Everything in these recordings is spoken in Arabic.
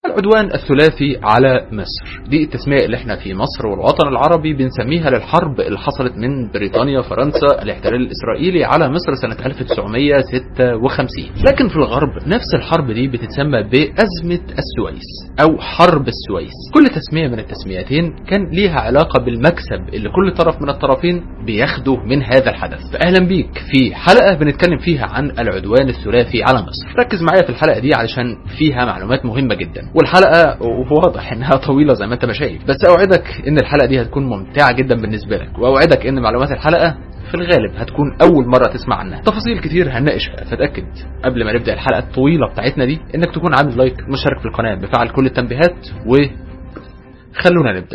العدوان الثلاثي على مصر دي التسمية اللي احنا في مصر والوطن العربي بنسميها للحرب اللي حصلت من بريطانيا فرنسا الاحتلال الإسرائيلي على مصر سنة 1956. لكن في الغرب نفس الحرب دي بتتسمى بأزمة السويس أو حرب السويس. كل تسمية من التسميتين كان ليها علاقة بالمكسب اللي كل طرف من الطرفين بياخده من هذا الحدث. فأهلا بيك في حلقة بنتكلم فيها عن العدوان الثلاثي على مصر. ركز معايا في الحلقة دي علشان فيها معلومات مهمة جدا، والحلقة واضح انها طويلة زي ما انت ما شايف، بس اوعدك ان الحلقة دي هتكون ممتعة جدا بالنسبة لك، واوعدك ان معلومات الحلقة في الغالب هتكون اول مرة تسمع عنها. تفاصيل كتير هنناقشها، فتأكد قبل ما نبدأ الحلقة الطويلة بتاعتنا دي انك تكون عامل لايك، مشترك في القناة، بفعل كل التنبيهات، وخلونا نبدأ.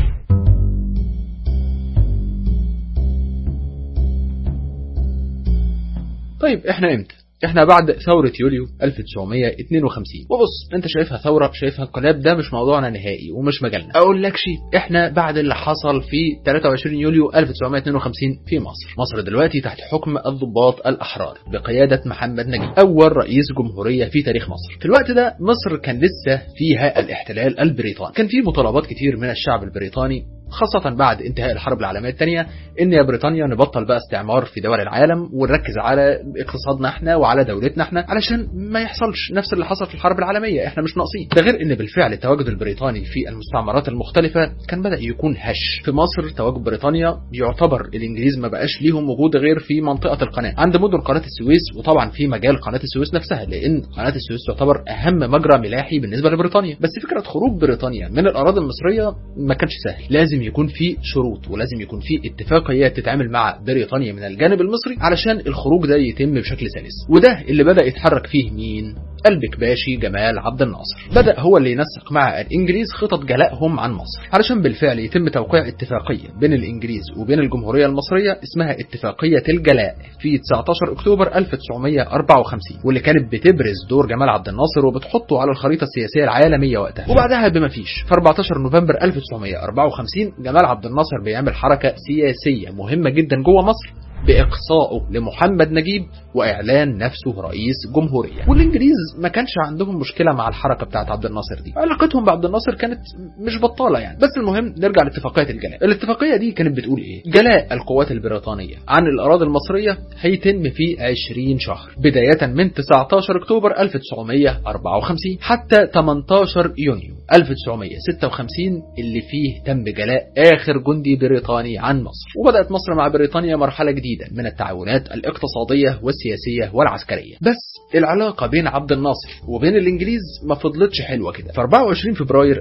طيب احنا امتى؟ احنا بعد ثورة يوليو 1952. وبص انت شايفها ثورة، شايفها انقلاب، ده مش موضوعنا نهائي ومش مجالنا. اقول لك شيء، احنا بعد اللي حصل في 23 يوليو 1952 في مصر. مصر دلوقتي تحت حكم الضباط الأحرار بقيادة محمد نجيب، أول رئيس جمهورية في تاريخ مصر. في الوقت ده مصر كان لسه فيها الاحتلال البريطاني، كان في مطالبات كتير من الشعب البريطاني خاصة بعد انتهاء الحرب العالمية الثانية ان يا بريطانيا نبطل بقى استعمار في دول العالم ونركز على اقتصادنا احنا وعلى دولتنا احنا علشان ما يحصلش نفس اللي حصل في الحرب العالمية، احنا مش ناقصين. ده غير ان بالفعل التواجد البريطاني في المستعمرات المختلفة كان بدأ يكون هش. في مصر تواجد بريطانيا يعتبر الانجليز ما بقاش ليهم وجود غير في منطقة القناة عند مدن قناة السويس، وطبعا في مجال قناة السويس نفسها، لان قناة السويس تعتبر اهم مجرى ملاحي بالنسبة لبريطانيا. بس فكرة خروج بريطانيا من الاراضي المصرية ما كانش سهل، لازم يكون في شروط ولازم يكون في اتفاقيات تتعامل مع بريطانيا من الجانب المصري علشان الخروج ده يتم بشكل سلس. وده اللي بدأ يتحرك فيه مين؟ البكباشي جمال عبد الناصر. بدأ هو اللي ينسق مع الإنجليز خطط جلائهم عن مصر علشان بالفعل يتم توقيع اتفاقية بين الإنجليز وبين الجمهورية المصرية اسمها اتفاقية الجلاء في 19 أكتوبر 1954، واللي كانت بتبرز دور جمال عبد الناصر وبتحطه على الخريطة السياسية العالمية وقتها. وبعدها بما فيش في 14 نوفمبر 1954 جمال عبد الناصر بيعمل حركة سياسية مهمة جدا جوه مصر بإقصائه لمحمد نجيب وإعلان نفسه رئيس جمهورية. والإنجليز ما كانش عندهم مشكلة مع الحركة بتاعت عبد الناصر دي، علاقتهم بعبد الناصر كانت مش بطالة يعني. بس المهم نرجع لاتفاقية الجلاء. الاتفاقية دي كانت بتقول إيه؟ جلاء القوات البريطانية عن الأراضي المصرية هيتم في 20 شهر بداية من 19 أكتوبر 1954 حتى 18 يونيو 1956 اللي فيه تم جلاء آخر جندي بريطاني عن مصر. وبدأت مصر مع بريطانيا مرحلة جديدة من التعاونات الاقتصادية والسياسية والعسكرية. بس العلاقة بين عبد الناصر وبين الإنجليز ما فضلتش حلوة كده. في 24 فبراير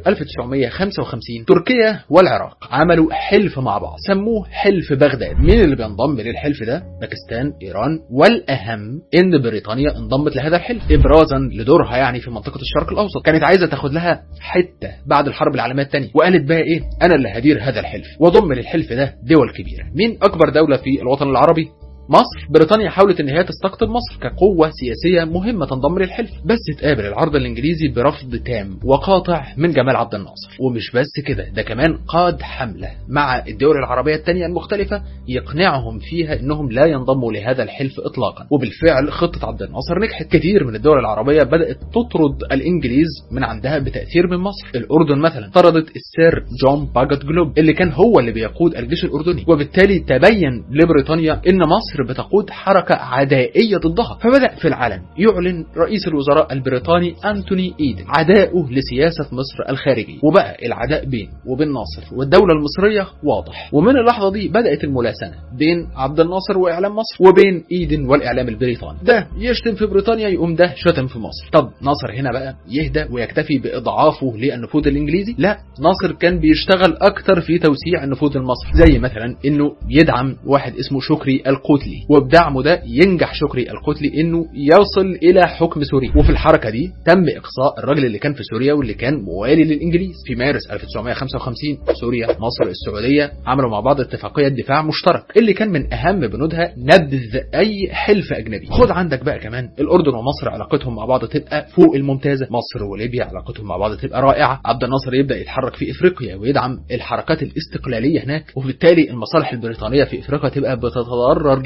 1955 تركيا والعراق عملوا حلف مع بعض سموه حلف بغداد. مين اللي بينضم للحلف ده؟ باكستان، إيران، والأهم إن بريطانيا انضمت لهذا الحلف إبرازا لدورها يعني في منطقة الشرق الأوسط. كانت عايزة تاخد لها حتة بعد الحرب العالمية الثانية، وقالت بقى إيه؟ أنا اللي هدير هذا الحلف وضم للحلف ده دول كبيرة. مين أكبر دولة في الوطن العربي؟ مصر. بريطانيا حاولت ان هي تستقطب مصر كقوة سياسية مهمة تنضم للحلف، بس تقابل العرض الانجليزي برفض تام وقاطع من جمال عبد الناصر. ومش بس كده، ده كمان قاد حملة مع الدول العربية التانية المختلفة يقنعهم فيها انهم لا ينضموا لهذا الحلف اطلاقا. وبالفعل خطة عبد الناصر نجحت. كتير من الدول العربية بدأت تطرد الانجليز من عندها بتأثير من مصر. الاردن مثلا طردت السير جون باجت جلوب اللي كان هو اللي بيقود الجيش الاردني، وبالتالي تبين لبريطانيا ان مصر بتقود حركة عدائية ضدها. فبدأ في العلن يعلن رئيس الوزراء البريطاني أنتوني إيدن عداؤه لسياسة مصر الخارجية، وبقى العداء بين وبين ناصر والدولة المصرية واضح. ومن اللحظة دي بدأت الملاسنة بين عبد الناصر وإعلام مصر وبين إيدن والإعلام البريطاني. ده يشتم في بريطانيا يقوم ده شتم في مصر. طب ناصر هنا بقى يهدى ويكتفي بإضعافه للنفوذ الإنجليزي؟ لا، ناصر كان بيشتغل أكتر في توسيع النفوذ المصري، زي مثلا إنه يدعم واحد اسمه شكري القتلي، وبدعمه ده ينجح شكري القتلي انه يصل الى حكم سوريا. وفي الحركة دي تم اقصاء الراجل اللي كان في سوريا واللي كان موالي للانجليز. في مارس 1955 سوريا، مصر، السعودية عملوا مع بعض اتفاقية دفاع مشترك اللي كان من اهم بنودها نبذ اي حلف اجنبي. خد عندك بقى كمان الاردن ومصر علاقتهم مع بعض تبقى فوق الممتازة. مصر وليبيا علاقتهم مع بعض تبقى رائعة. عبد الناصر يبدأ يتحرك في افريقيا ويدعم الحركات الاستقلالية هناك، وبالتالي المصالح البريطانية في افريقيا تبقى بتتضرر جدا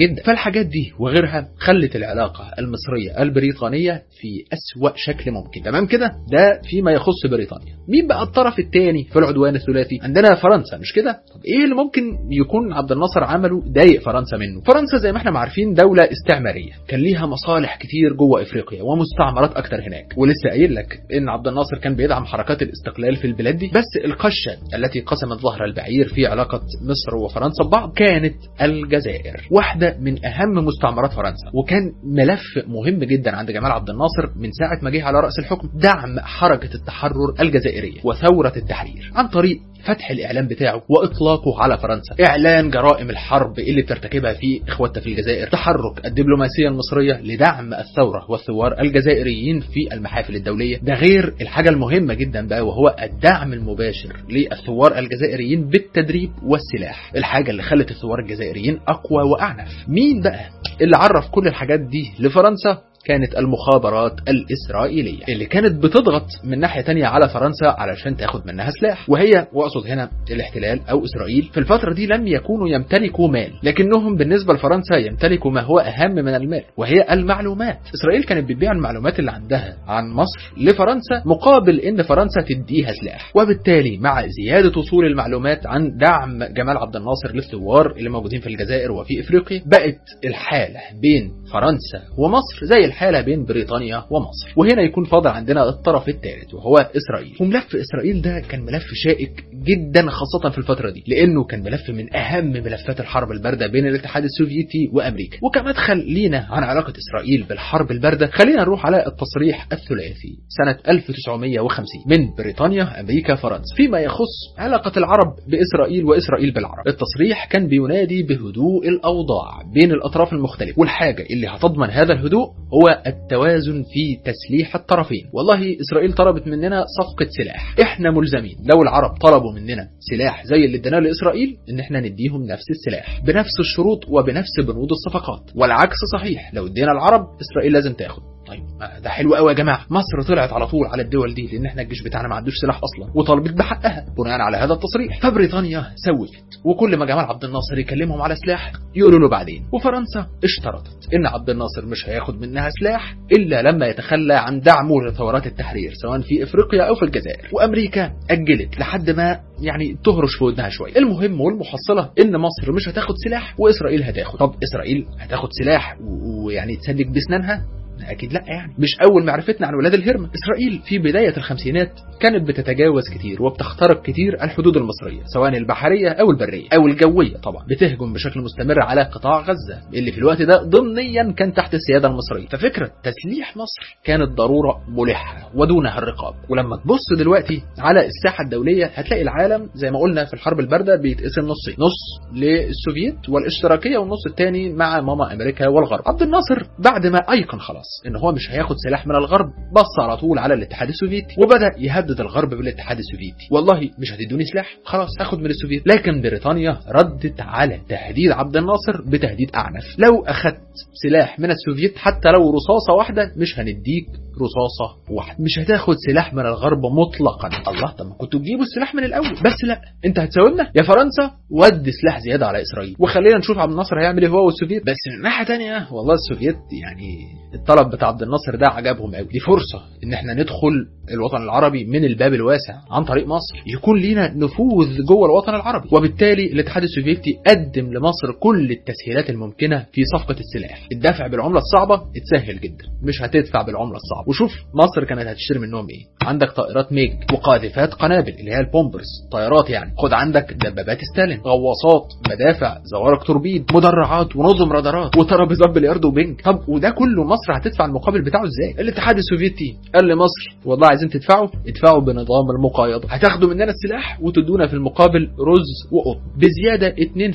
جدا. فالحاجات دي وغيرها خلت العلاقة المصرية البريطانية في أسوأ شكل ممكن. تمام كده؟ ده فيما يخص بريطانيا. مين بقى الطرف الثاني في العدوان الثلاثي؟ عندنا فرنسا، مش كده؟ طب ايه اللي ممكن يكون عبد الناصر عمله ضايق فرنسا منه؟ فرنسا زي ما احنا عارفين دولة استعمارية، كان ليها مصالح كتير جوه افريقيا ومستعمرات اكتر هناك. ولسه قايل لك ان عبد الناصر كان بيدعم حركات الاستقلال في البلاد دي. بس القشة التي قسمت ظهر البعير في علاقة مصر وفرنسا ببعض كانت الجزائر، واحدة من اهم مستعمرات فرنسا. وكان ملف مهم جدا عند جمال عبد الناصر من ساعة ما جه على رأس الحكم دعم حركة التحرر الجزائرية وثورة التحرير عن طريق فتح الإعلام بتاعه وإطلاقه على فرنسا، إعلان جرائم الحرب اللي بترتكبها في إخواتها في الجزائر، تحرك الدبلوماسية المصرية لدعم الثورة والثوار الجزائريين في المحافل الدولية. ده غير الحاجة المهمة جدا بقى وهو الدعم المباشر للثوار الجزائريين بالتدريب والسلاح، الحاجة اللي خلت الثوار الجزائريين أقوى وأعنف. مين بقى اللي عرف كل الحاجات دي لفرنسا؟ كانت المخابرات الإسرائيلية اللي كانت بتضغط من ناحية تانية على فرنسا علشان تاخد منها سلاح. وهي واقصد هنا الاحتلال أو إسرائيل في الفترة دي لم يكونوا يمتلكوا مال، لكنهم بالنسبة لفرنسا يمتلكوا ما هو أهم من المال وهي المعلومات. إسرائيل كانت بتبيع المعلومات اللي عندها عن مصر لفرنسا مقابل إن فرنسا تديها سلاح. وبالتالي مع زيادة وصول المعلومات عن دعم جمال عبد الناصر للثوار اللي موجودين في الجزائر وفي إفريقيا، بقت الحالة بين فرنسا ومصر زي الحالة بين بريطانيا ومصر. وهنا يكون فاضل عندنا الطرف الثالث وهو إسرائيل. وملف إسرائيل ده كان ملف شائك جدا خاصة في الفترة دي، لأنه كان ملف من أهم ملفات الحرب الباردة بين الاتحاد السوفيتي وأمريكا. وكمدخل لينا عن علاقة إسرائيل بالحرب الباردة خلينا نروح على التصريح الثلاثي سنة 1950 من بريطانيا أمريكا فرنسا فيما يخص علاقة العرب بإسرائيل وإسرائيل بالعرب. التصريح كان بينادي بهدوء الأوضاع بين الأطراف المختلفة، والحاجة اللي هتضمن هذا الهدوء هو التوازن في تسليح الطرفين. والله إسرائيل طلبت مننا صفقة سلاح، احنا ملزمين لو العرب طلبوا مننا سلاح زي اللي اديناه لإسرائيل ان احنا نديهم نفس السلاح بنفس الشروط وبنفس بنود الصفقات، والعكس صحيح، لو ادينا العرب إسرائيل لازم تاخد. طيب ده حلو قوي يا جماعه. مصر طلعت على طول على الدول دي لان احنا الجيش بتاعنا ما عندوش سلاح اصلا وطالبت بحقها بناء على هذا التصريح. فبريطانيا سوفت، وكل ما جمال عبد الناصر يكلمهم على سلاح يقولوا له بعدين. وفرنسا اشترطت ان عبد الناصر مش هياخد منها سلاح الا لما يتخلى عن دعمه لثورات التحرير سواء في افريقيا او في الجزائر. وامريكا اجلت لحد ما يعني تهرش في ودنها شويه. المهم والمحصله ان مصر مش هتاخد سلاح واسرائيل هتاخد. طب اسرائيل هتاخد سلاح ويعني تسلك باسنانها؟ أكيد لا، يعني مش أول معرفتنا عن ولاد الهرمة. إسرائيل في بداية الخمسينات كانت بتتجاوز كتير وبتخترق كتير الحدود المصرية سواء البحرية أو البرية أو الجوية. طبعا بتهجم بشكل مستمر على قطاع غزة اللي في الوقت ده ضمنيا كان تحت السيادة المصرية. ففكرة تسليح مصر كانت ضرورة ملحة ودونها الرقاب. ولما تبص دلوقتي على الساحة الدولية هتلاقي العالم زي ما قلنا في الحرب الباردة بيتقسم نصين، نص للسوفييت والاشتراكية والنص الثاني مع ماما أمريكا والغرب. عبد الناصر بعد ما أيقن خلاص ان هو مش هياخد سلاح من الغرب بص على طول على الاتحاد السوفيتي وبدأ يهدد الغرب بالاتحاد السوفيتي. والله مش هتدوني سلاح خلاص هاخد من السوفيت. لكن بريطانيا ردت على تهديد عبد الناصر بتهديد اعنف، لو اخدت سلاح من السوفيت حتى لو رصاصة واحدة مش هنديك رصاصة واحدة، مش هتاخد سلاح من الغرب مطلقا. الله، طب ما كنتوا تجيبوا السلاح من الاول. بس لا، انت هتساومنا يا فرنسا ودي سلاح زيادة على اسرائيل وخلينا نشوف عبد الناصر هيعمل ايه هو والسوفيت. بس من ناحية تانية والله السوفيت يعني الطلب بتاع عبد الناصر ده عجبهم قوي. دي فرصة ان احنا ندخل الوطن العربي من الباب الواسع عن طريق مصر، يكون لينا نفوذ جوه الوطن العربي. وبالتالي الاتحاد السوفيتي قدم لمصر كل التسهيلات الممكنة في صفقة السلاح. الدفع بالعملة الصعبة اتسهل جدا، مش هتدفع بالعملة الصعبة. وشوف مصر كانت هتشتري منهم ايه. عندك طائرات ميج وقاذفات قنابل اللي هي البومبرز، طيارات يعني. خد عندك دبابات ستالين، غواصات، مدافع، زوارق توربيد، مدرعات ونظم رادارات وترابيزات بلياردو وبنج. طب وده كله مصر هتدفع المقابل بتاعه ازاي؟ الاتحاد السوفيتي قال لمصر والله عايزين ادفعوا بنظام المقايضة، هتاخدوا مننا السلاح وتدونا في المقابل رز وقطن بزيادة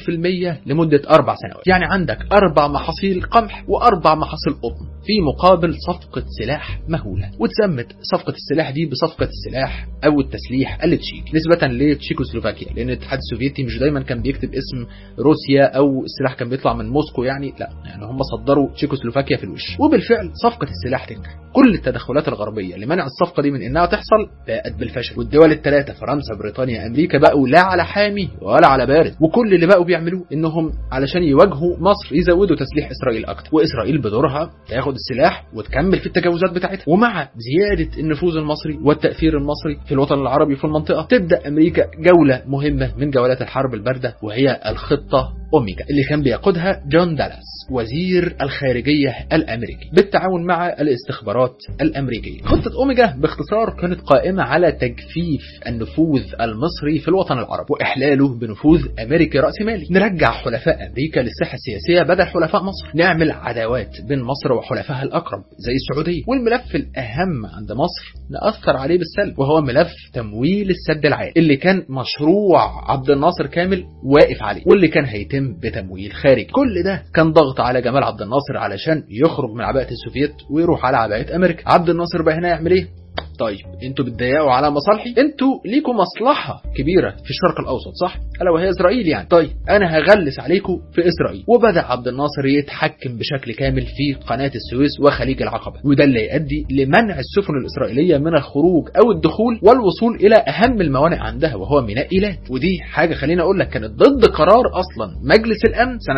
2% لمدة 4 سنوات. يعني عندك 4 محاصيل قمح و4 محاصيل قطن في مقابل صفقة سلاح مهولة، واتسمت صفقة السلاح دي بصفقة السلاح أو التسليح التشيكي نسبة لتشيكوسلوفاكيا، لأن الاتحاد السوفيتي مش دايما كان بيكتب اسم روسيا أو السلاح كان بيطلع من موسكو، يعني لا، يعني هم صدروا تشيكوسلوفاكيا في الوش. وبالفعل صفقة السلاح تنجح. كل التدخلات الغربية لمنع الصفقة دي من إنها تحصل باءت بالفشل، والدول الثلاثة فرنسا بريطانيا أمريكا بقوا لا على حامي ولا على بارد، وكل اللي بقوا بيعملوه إنهم علشان يواجهوا مصر يزودوا تسليح إسرائيل أكتر، وإسرائيل بدورها تاخد السلاح وتكمل في التجاوزات بتاعتها. ومع زيادة النفوذ المصري والتأثير المصري في الوطن العربي في المنطقة تبدأ أمريكا جولة مهمة من جولات الحرب الباردة، وهي الخطة أوميجا اللي كان بيقودها جون دالاس وزير الخارجية الأمريكي بالتعاون مع الاستخبارات الأمريكية. خطة أوميجا باختصار كانت قائمة على تجفيف النفوذ المصري في الوطن العربي وإحلاله بنفوذ أمريكي رأسمالي، نرجع حلفاء أمريكا للساحة السياسية بدل حلفاء مصر، نعمل عداوات بين مصر وحلفائها الأقرب زي السعودية، والملف الأهم عند مصر نأثر عليه بالسلب وهو ملف تمويل السد العالي اللي كان مشروع عبد الناصر كامل واقف عليه واللي كان هيتم بتمويل خارجي. كل ده كان ضغط على جمال عبد الناصر علشان يخرج من عباءة السوفييت ويروح على عباءة أمريكا. عبد الناصر بقى هنا يعمل ايه؟ طيب انتوا بتضايقوا على مصالحي، انتوا ليكم مصلحة كبيرة في الشرق الاوسط صح؟ الا وهي اسرائيل يعني. طيب انا هغلس عليكم في اسرائيل. وبدأ عبد الناصر يتحكم بشكل كامل في قناة السويس وخليج العقبة، وده اللي يؤدي لمنع السفن الاسرائيلية من الخروج او الدخول والوصول الى اهم الموانئ عندها وهو ميناء ايلات. ودي حاجة خلينا اقول لك كانت ضد قرار اصلا مجلس الامن سنة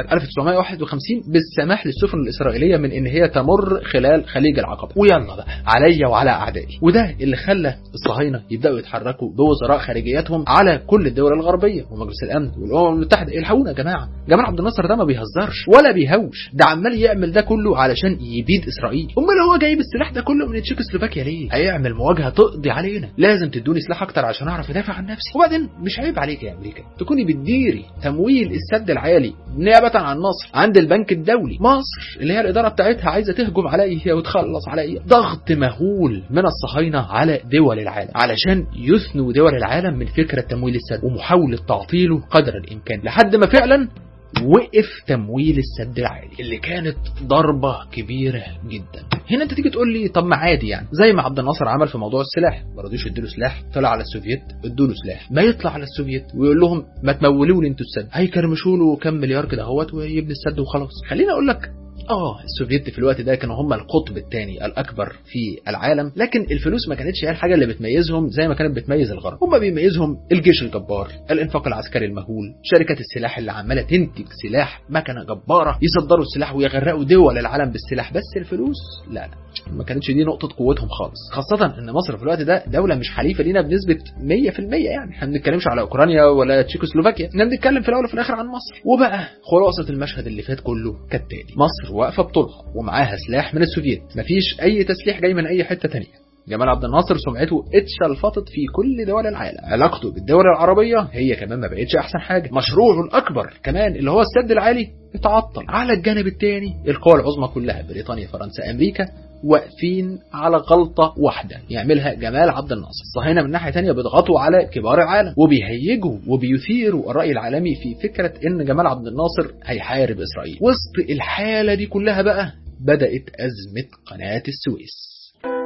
1951 بالسماح للسفن الاسرائيلية من ان هي تمر خلال خليج العقبة. ويلا بقى عليا وعلى اعدائي. وده اللي خلى الصهاينة يبدأوا يتحركوا بوزراء خارجياتهم على كل الدول الغربية ومجلس الأمن والأمم المتحدة. الحقونا يا جماعة، جمال عبد الناصر ده ما بيهزرش ولا بيهوش، ده عمال يعمل ده كله علشان يبيد إسرائيل. امال هو جايب السلاح ده كله من تشيكوسلوفاكيا ليه؟ هيعمل مواجهة تقضي علينا، لازم تدوني سلاح أكتر عشان أعرف أدافع عن نفسي. وبعدين مش عيب عليك يا أمريكا تكوني بتديري تمويل السد العالي نيابة عن مصر عند البنك الدولي؟ مصر اللي هي الإدارة بتاعتها عايزة تهجم عليا وتخلص عليا. ضغط مهول من الصهاينة على دول العالم علشان يثنوا دول العالم من فكرة تمويل السد ومحاولة تعطيله قدر الإمكان، لحد ما فعلا وقف تمويل السد العالي اللي كانت ضربة كبيرة جدا. هنا انت تيجي تقول لي طب ما عادي يعني، زي ما عبد الناصر عمل في موضوع السلاح، ما رضيوش يديله سلاح، طلع على السوفييت ادوا له سلاح، ما يطلع على السوفييت ويقول لهم ما تمولوا لي انتوا السد، هيكرمشوا له كام مليار كده اهوت ويبني السد وخلاص. خليني اقول لك السوفييت في الوقت ده كانوا هم القطب الثاني الأكبر في العالم، لكن الفلوس ما كانتش هي الحاجة اللي بتميزهم زي ما كانت بتميز الغرب. هم بيميزهم الجيش الجبار، الانفاق العسكري المهول، شركات السلاح اللي عمالة تنتج سلاح مكنة جبارة، يصدروا السلاح ويغرقوا دول العالم بالسلاح. بس الفلوس لا ما كانتش دي نقطة قوتهم خالص، خاصة ان مصر في الوقت ده دولة مش حليفة لينا بنسبة 100%. يعني احنا ما بنتكلمش على اوكرانيا ولا تشيكوسلوفاكيا، احنا بنتكلم في الاول وفي الاخر عن مصر. وبقى خلاصة المشهد اللي فات كله كالتالي: مصر واقفة بطولها ومعاها سلاح من السوفييت، مفيش اي تسليح جاي من اي حتة تانية. جمال عبد الناصر سمعته اتشلفطت في كل دول العالم، علاقته بالدول العربية هي كمان ما بقتش احسن حاجة، مشروعه الاكبر كمان اللي هو السد العالي اتعطل. على الجانب الثاني القوى العظمى كلها بريطانيا فرنسا امريكا واقفين على غلطة واحدة يعملها جمال عبد الناصر. الصهاينة من ناحية تانية بيضغطوا على كبار العالم وبيهيجوا وبيثيروا الرأي العالمي في فكرة ان جمال عبد الناصر هيحارب اسرائيل. وسط الحالة دي كلها بقى بدأت أزمة قناة السويس.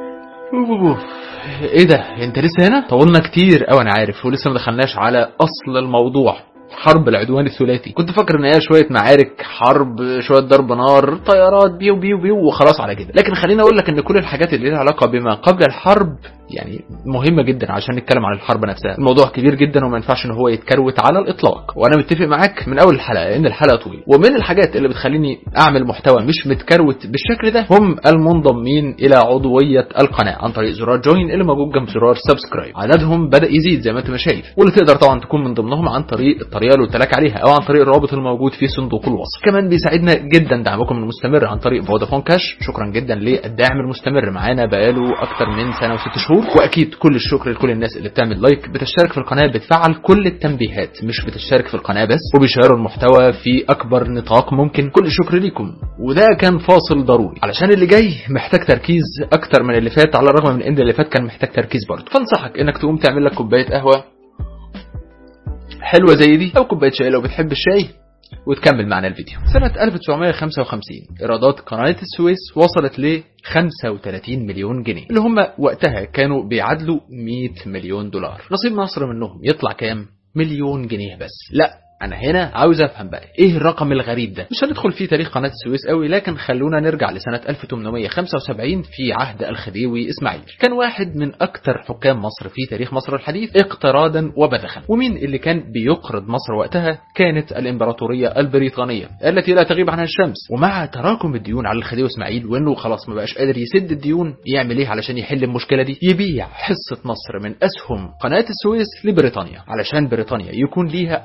ايه ده انت لسه هنا؟ طولنا كتير اوي انا عارف، ولسه ما دخلناش على اصل الموضوع، حرب العدوان الثلاثي. كنت فاكر ان هي شويه معارك حرب، شويه ضرب نار، طيارات بيو بيو بيو وخلاص على كده. لكن خليني اقول لك ان كل الحاجات اللي لها علاقه بما قبل الحرب يعني مهمه جدا عشان نتكلم عن الحرب نفسها. الموضوع كبير جدا وما ينفعش ان هو يتكروت على الاطلاق، وانا متفق معاك من اول الحلقه ان الحلقه طويله. ومن الحاجات اللي بتخليني اعمل محتوى مش متكروت بالشكل ده هم المنضمين الى عضويه القناه عن طريق زرار جوين اللي موجود جنب زرار سبسكرايب. عددهم بدا يزيد زي ما انت ما شايف، واللي تقدر طبعا تكون من ضمنهم عن طريق الطريقه اللي قلت لك عليها او عن طريق الرابط الموجود في صندوق الوصف. كمان بيساعدنا جدا دعمكم المستمر عن طريق فودافون كاش. شكرا جدا للداعم المستمر معانا بقاله اكتر من سنه و6 شهور. واكيد كل الشكر لكل الناس اللي بتعمل لايك، بتشترك في القناه، بتفعل كل التنبيهات، مش بتشترك في القناه بس، وبيشيروا المحتوى في اكبر نطاق ممكن. كل الشكر ليكم. وده كان فاصل ضروري علشان اللي جاي محتاج تركيز اكتر من اللي فات، على الرغم من ان اللي فات كان محتاج تركيز برضه. فانصحك انك تقوم تعمل لك كوبايه قهوه حلوه زي دي او كوبايه شاي لو بتحب الشاي، وتكمل معنا الفيديو. سنة 1955 إيرادات قناة السويس وصلت ل 35 مليون جنيه، اللي هم وقتها كانوا بيعادلوا 100 مليون دولار. نصيب مصر منهم يطلع كام؟ مليون جنيه بس. لا، انا هنا عاوز افهم بقى ايه الرقم الغريب ده. مش هندخل في تاريخ قناة السويس قوي، لكن خلونا نرجع لسنة 1875 في عهد الخديوي اسماعيل. كان واحد من اكتر حكام مصر في تاريخ مصر الحديث اقتراضا وبذخا. ومين اللي كان بيقرض مصر وقتها؟ كانت الامبراطورية البريطانية التي لا تغيب عنها الشمس. ومع تراكم الديون على الخديوي اسماعيل وانه خلاص ما بقاش قادر يسد الديون، يعمل ايه علشان يحل المشكلة دي؟ يبيع حصة مصر من اسهم قناة السويس لبريطانيا، علشان بريطانيا يكون ليها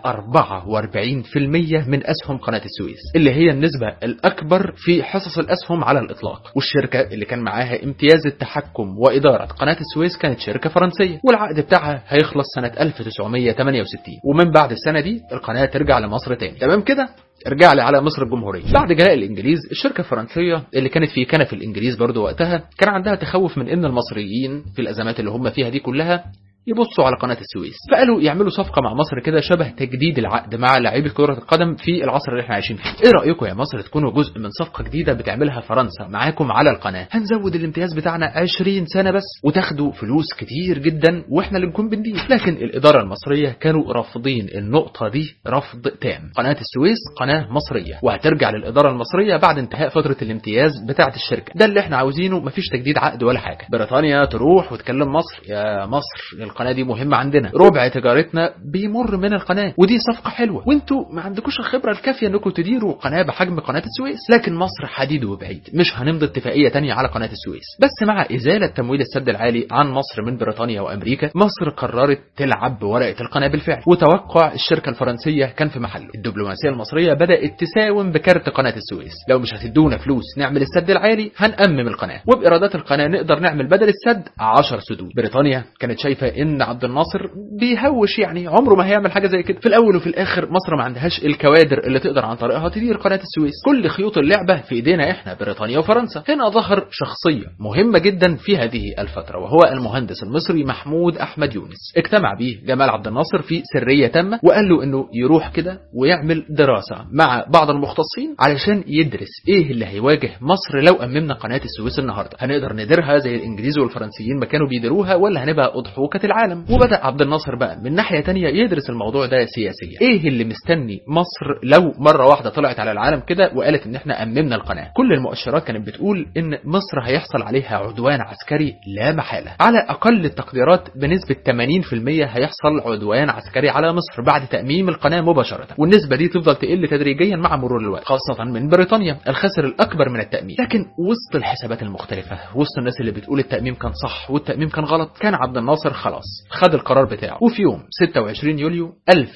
44% من أسهم قناة السويس، اللي هي النسبة الأكبر في حصص الأسهم على الإطلاق. والشركة اللي كان معاها امتياز التحكم وإدارة قناة السويس كانت شركة فرنسية، والعقد بتاعها هيخلص سنة 1968. ومن بعد السنة دي القناة ترجع لمصر تاني. تمام كده؟ ارجع لي على مصر الجمهورية. بعد جلاء الإنجليز، الشركة الفرنسية اللي كانت في كنف الإنجليز برضو وقتها كان عندها تخوف من إن المصريين في الأزمات اللي هم فيها دي كلها يبصوا على قناة السويس، فقالوا يعملوا صفقة مع مصر كده شبه تجديد العقد مع لاعبي كرة القدم في العصر اللي احنا عايشين فيه. ايه رأيكم يا مصر تكونوا جزء من صفقة جديدة بتعملها فرنسا معاكم على القناة؟ هنزود الامتياز بتاعنا 20 سنة بس وتاخدوا فلوس كتير جدا واحنا اللي نكون بندير. لكن الإدارة المصرية كانوا رافضين النقطة دي رفض تام. قناة السويس قناة مصرية وهترجع للإدارة المصرية بعد انتهاء فترة الامتياز بتاعة الشركة. ده اللي احنا عاوزينه، مفيش تجديد عقد ولا حاجة. بريطانيا تروح وتكلم مصر، يا مصر القناة دي مهمة عندنا، ربع تجارتنا بيمر من القناة، ودي صفقة حلوة، وانتوا ما عندكوش الخبرة الكافية انكم تديروا قناة بحجم قناة السويس. لكن مصر حديد وبعيد، مش هنمضي اتفاقية تانية على قناة السويس. بس مع إزالة تمويل السد العالي عن مصر من بريطانيا وأمريكا، مصر قررت تلعب بورقة القناة بالفعل، وتوقع الشركة الفرنسية كان في محله. الدبلوماسية المصرية بدأت تساوم بكارت قناة السويس، لو مش هتدونا فلوس نعمل السد العالي هنأمم القناة، وبإيرادات القناة نقدر نعمل بدل السد 10 سدود. بريطانيا كانت شايفة ان عبد الناصر بيهوش، يعني عمره ما هيعمل حاجة زي كده. في الأول وفي الآخر مصر ما عندهاش الكوادر اللي تقدر عن طريقها تدير قناة السويس. كل خيوط اللعبة في ايدينا احنا بريطانيا وفرنسا. هنا ظهر شخصية مهمة جدا في هذه الفترة، وهو المهندس المصري محمود أحمد يونس. اجتمع به جمال عبد الناصر في سرية تامة، وقال له انه يروح كده ويعمل دراسة مع بعض المختصين علشان يدرس ايه اللي هيواجه مصر لو أممنا قناة السويس النهاردة. هنقدر نديرها زي الانجليز والفرنسيين ما كانوا بيديروها، ولا هنبقى أضحوكة العالم؟ وبدأ عبد الناصر بقى من ناحية تانية يدرس الموضوع ده سياسيا. ايه اللي مستني مصر لو مرة واحدة طلعت على العالم كده وقالت ان احنا أممنا القناة؟ كل المؤشرات كانت بتقول ان مصر هيحصل عليها عدوان عسكري لا محالة. على اقل التقديرات بنسبة 80% هيحصل عدوان عسكري على مصر بعد تأميم القناة مباشرة، والنسبة دي تفضل تقل تدريجيا مع مرور الوقت، خاصة من بريطانيا الخاسر الأكبر من التأميم. لكن وسط الحسابات المختلفة، وسط الناس اللي بتقول التأميم كان صح والتأميم كان غلط، كان عبد الناصر خلاص خد القرار بتاعه. وفي يوم 26 يوليو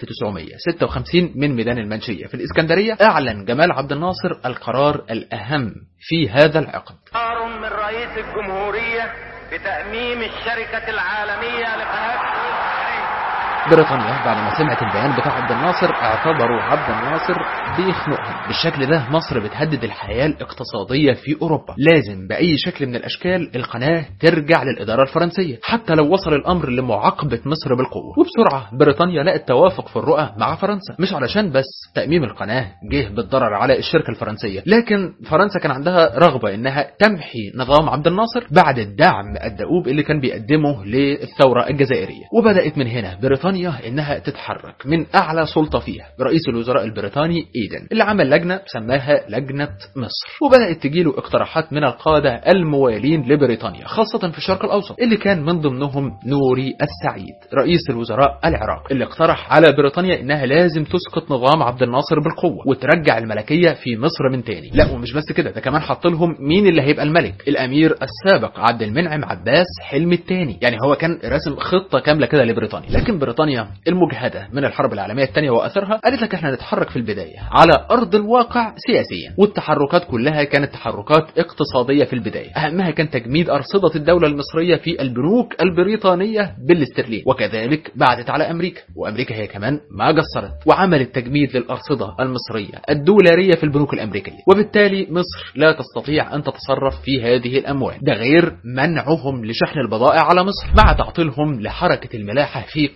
1956 من ميدان المنشية في الإسكندرية أعلن جمال عبد الناصر القرار الأهم في هذا العقد. قرار من رئيس الجمهورية بتأميم الشركة العالمية لقناة السويس. بريطانيا بعد ما سمعت البيان بتاع عبد الناصر اعتبروا عبد الناصر بيخنقهم. بالشكل ده مصر بتهدد الحياة الاقتصادية في أوروبا، لازم بأي شكل من الأشكال القناة ترجع للإدارة الفرنسية حتى لو وصل الأمر لمعاقبة مصر بالقوة. وبسرعة بريطانيا لقت توافق في الرؤى مع فرنسا، مش علشان بس تأميم القناة جه بالضرر على الشركة الفرنسية، لكن فرنسا كان عندها رغبة إنها تمحي نظام عبد الناصر بعد الدعم الدؤوب اللي كان بيقدمه للثورة الجزائرية. وبدأت من هنا بريطانيا انها تتحرك من اعلى سلطة فيها رئيس الوزراء البريطاني ايدن، اللي عمل لجنة سماها لجنة مصر، وبدأت تجيله اقتراحات من القادة الموالين لبريطانيا خاصة في الشرق الاوسط، اللي كان من ضمنهم نوري السعيد رئيس الوزراء العراق، اللي اقترح على بريطانيا انها لازم تسقط نظام عبد الناصر بالقوة وترجع الملكية في مصر من تاني. لا ومش بس كده، ده كمان حط لهم مين اللي هيبقى الملك، الامير السابق عبد المنعم عباس حلمي الثاني. يعني هو كان راسم خطة كاملة كده لبريطانيا. لكن بريطانيا المجهدة من الحرب العالمية الثانية وأثرها قالت لك احنا نتحرك في البداية على أرض الواقع سياسيا، والتحركات كلها كانت تحركات اقتصادية في البداية، أهمها كان تجميد أرصدة الدولة المصرية في البنوك البريطانية بالاسترليني، وكذلك بعدت على أمريكا، وأمريكا هي كمان ما قصرت وعملت تجميد للأرصدة المصرية الدولارية في البنوك الأمريكية، وبالتالي مصر لا تستطيع أن تتصرف في هذه الأموال، ده غير منعهم لشحن البضائع على مصر مع تعطيلهم لحركة الملاحة في قناة السويس.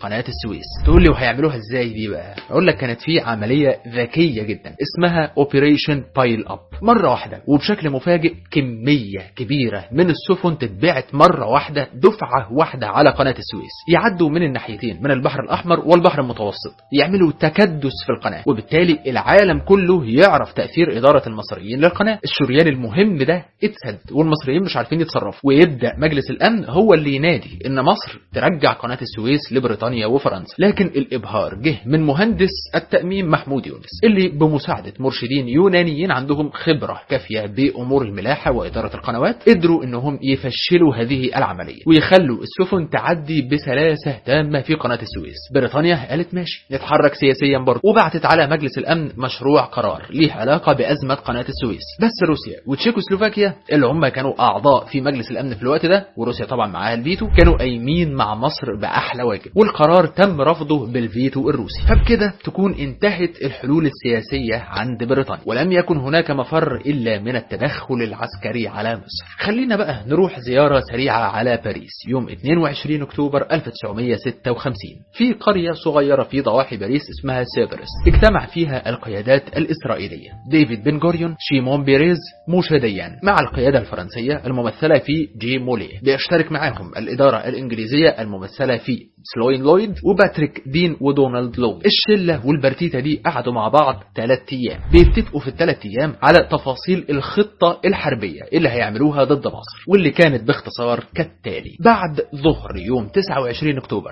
السويس. تقول لي وهيعملوها ازاي دي بقى؟ اقول لك كانت في عمليه ذكيه جدا اسمها اوبريشن بايل اب. مره واحده وبشكل مفاجئ كميه كبيره من السفن تتبعت مره واحده، دفعه واحده على قناه السويس، يعدوا من الناحيتين، من البحر الاحمر والبحر المتوسط، يعملوا تكدس في القناه، وبالتالي العالم كله يعرف تاثير اداره المصريين للقناه. الشريان المهم ده اتسد والمصريين مش عارفين يتصرفوا، ويبدا مجلس الامن هو اللي ينادي ان مصر ترجع قناه السويس لبريطانيا وفرنسا. لكن الابهار جه من مهندس التاميم محمود يونس، اللي بمساعده مرشدين يونانيين عندهم خبره كافيه بامور الملاحه واداره القنوات، قدروا انهم يفشلوا هذه العمليه ويخلوا السفن تعدي بسلاسه تامه في قناه السويس. بريطانيا قالت ماشي نتحرك سياسيا برضه، وبعتت على مجلس الامن مشروع قرار ليه علاقه بازمه قناه السويس. بس روسيا وتشيكوسلوفاكيا اللي هم كانوا اعضاء في مجلس الامن في الوقت ده، وروسيا طبعا معاها الفيتو، كانوا قايمين مع مصر باحلى واجب، والقرار تم رفضه بالفيتو الروسي. فبكده تكون انتهت الحلول السياسيه عند بريطانيا، ولم يكن هناك مفر الا من التدخل العسكري على مصر. خلينا بقى نروح زياره سريعه على باريس يوم 22 اكتوبر 1956 في قريه صغيره في ضواحي باريس اسمها سيبرس. اجتمع فيها القيادات الاسرائيليه ديفيد بن غوريون، شيمون بيريز، موشا ديان، مع القياده الفرنسيه الممثله في جي موليه. بيشترك معاهم الاداره الانجليزيه الممثله في سلوين لويد وباتريك دين ودونالد لو. الشله والبرتيته دي قعدوا مع بعض 3 ايام، بيتفقوا في ال3 ايام على تفاصيل الخطه الحربيه اللي هيعملوها ضد مصر، واللي كانت باختصار كالتالي: بعد ظهر يوم 29 اكتوبر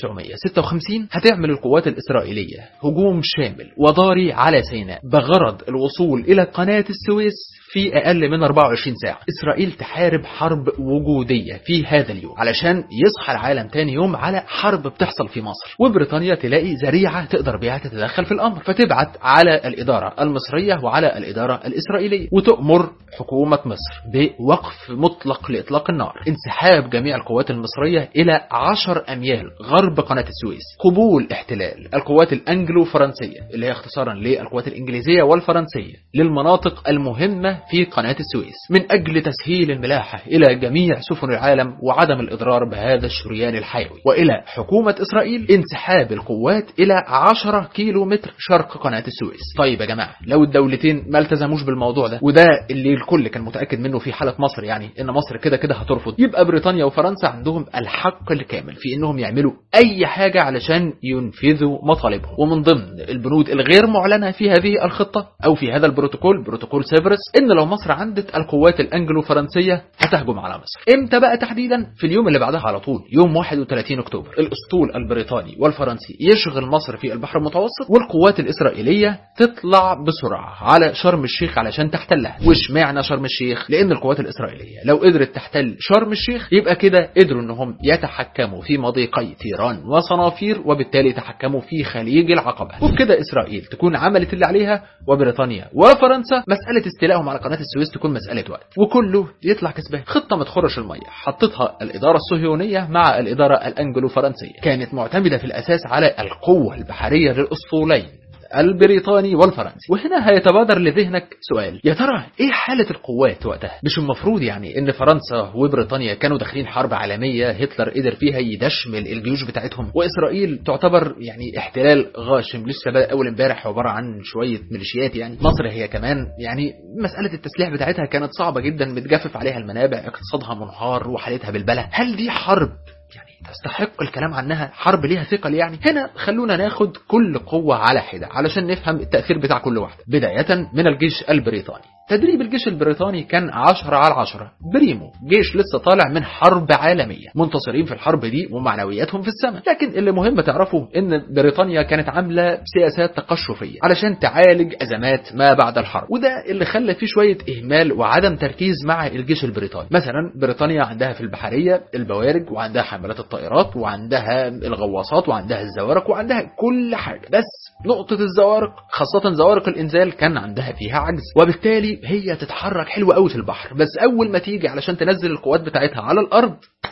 1956 هتعمل القوات الاسرائيليه هجوم شامل وضاري على سيناء بغرض الوصول الى قناه السويس في اقل من 24 ساعه. اسرائيل تحارب حرب وجوديه في هذا اليوم علشان يصحى العالم تاني يوم على حرب بتحصل في مصر، وبريطانيا تلاقي ذريعه تقدر بيها تتدخل في الامر، فتبعت على الاداره المصريه وعلى الاداره الاسرائيليه وتؤمر حكومه مصر بوقف مطلق لاطلاق النار، انسحاب جميع القوات المصريه الى 10 اميال غرب قناه السويس، قبول احتلال القوات الانجلو فرنسيه اللي هي اختصارا للقوات الانجليزيه والفرنسيه للمناطق المهمه في قناه السويس من اجل تسهيل الملاحه الى جميع سفن العالم وعدم الاضرار بهذا الشريان الحيوي، والى حكومه اسرائيل انسحاب القوات الى 10 كيلو متر شرق قناه السويس. طيب يا جماعه، لو الدولتين ما التزموش بالموضوع ده، وده اللي الكل كان متاكد منه في حاله مصر، يعني ان مصر كده كده هترفض، يبقى بريطانيا وفرنسا عندهم الحق الكامل في انهم يعملوا اي حاجه علشان ينفذوا مطالبهم. ومن ضمن البنود الغير معلنه في هذه الخطه او في هذا البروتوكول، بروتوكول سيفرس، ان لو مصر عندت القوات الانجلو فرنسيه هتهجم على مصر. امتى بقى تحديدا؟ في اليوم اللي بعدها على طول، يوم 31 اكتوبر، الاسطول البريطاني والفرنسي يشغل مصر في البحر المتوسط، والقوات الاسرائيليه تطلع بسرعه على شرم الشيخ علشان تحتلها. واشمعنى شرم الشيخ؟ لان القوات الاسرائيليه لو قدرت تحتل شرم الشيخ يبقى كده قدروا انهم يتحكموا في مضيقي تيران وصنافير، وبالتالي يتحكموا في خليج العقبه، وبكده اسرائيل تكون عملت اللي عليها، وبريطانيا وفرنسا مساله استيلائهم على قناه السويس تكون مساله وقت، وكله يطلع كسبان. خطه ما تخرش الميه حطتها الاداره الصهيونيه مع الاداره الانجلو فرنسيه، كانت معتمده في الاساس على القوه البحريه للاسطولين البريطاني والفرنسي. وهنا هيتبادر لذهنك سؤال: يا ترى ايه حالة القوات وقتها؟ مش المفروض يعني ان فرنسا وبريطانيا كانوا داخلين حرب عالمية هتلر قدر فيها يدشمل الجيوش بتاعتهم، واسرائيل تعتبر يعني احتلال غاشم لسه بقى اول امبارح عبارة عن شوية ميليشيات. يعني مصر هي كمان يعني مسألة التسليح بتاعتها كانت صعبة جدا، متجفف عليها المنابع، اقتصادها منهار وحالتها بالبلة. هل دي حرب يعني تستحق الكلام عنها حرب ليها ثقل؟ يعني هنا خلونا ناخد كل قوة على حدة علشان نفهم التأثير بتاع كل واحدة. بداية من الجيش البريطاني، تدريب الجيش البريطاني كان 10 على 10 بريمو، جيش لسه طالع من حرب عالمية، منتصرين في الحرب دي ومعنوياتهم في السماء. لكن اللي مهم تعرفه ان بريطانيا كانت عاملة سياسات تقشفية علشان تعالج ازمات ما بعد الحرب، وده اللي خلى فيه شوية اهمال وعدم تركيز مع الجيش البريطاني. مثلا بريطانيا عندها في البحرية البوارج، وعندها حملات الطائرات، وعندها الغواصات، وعندها الزوارق، وعندها كل حاجة، بس نقطة الزوارق خاصة زوارق الانزال كان عندها فيها عجز، وبالتالي هي تتحرك حلوة قوي في البحر، بس اول ما تيجي علشان تنزل القوات بتاعتها على الارض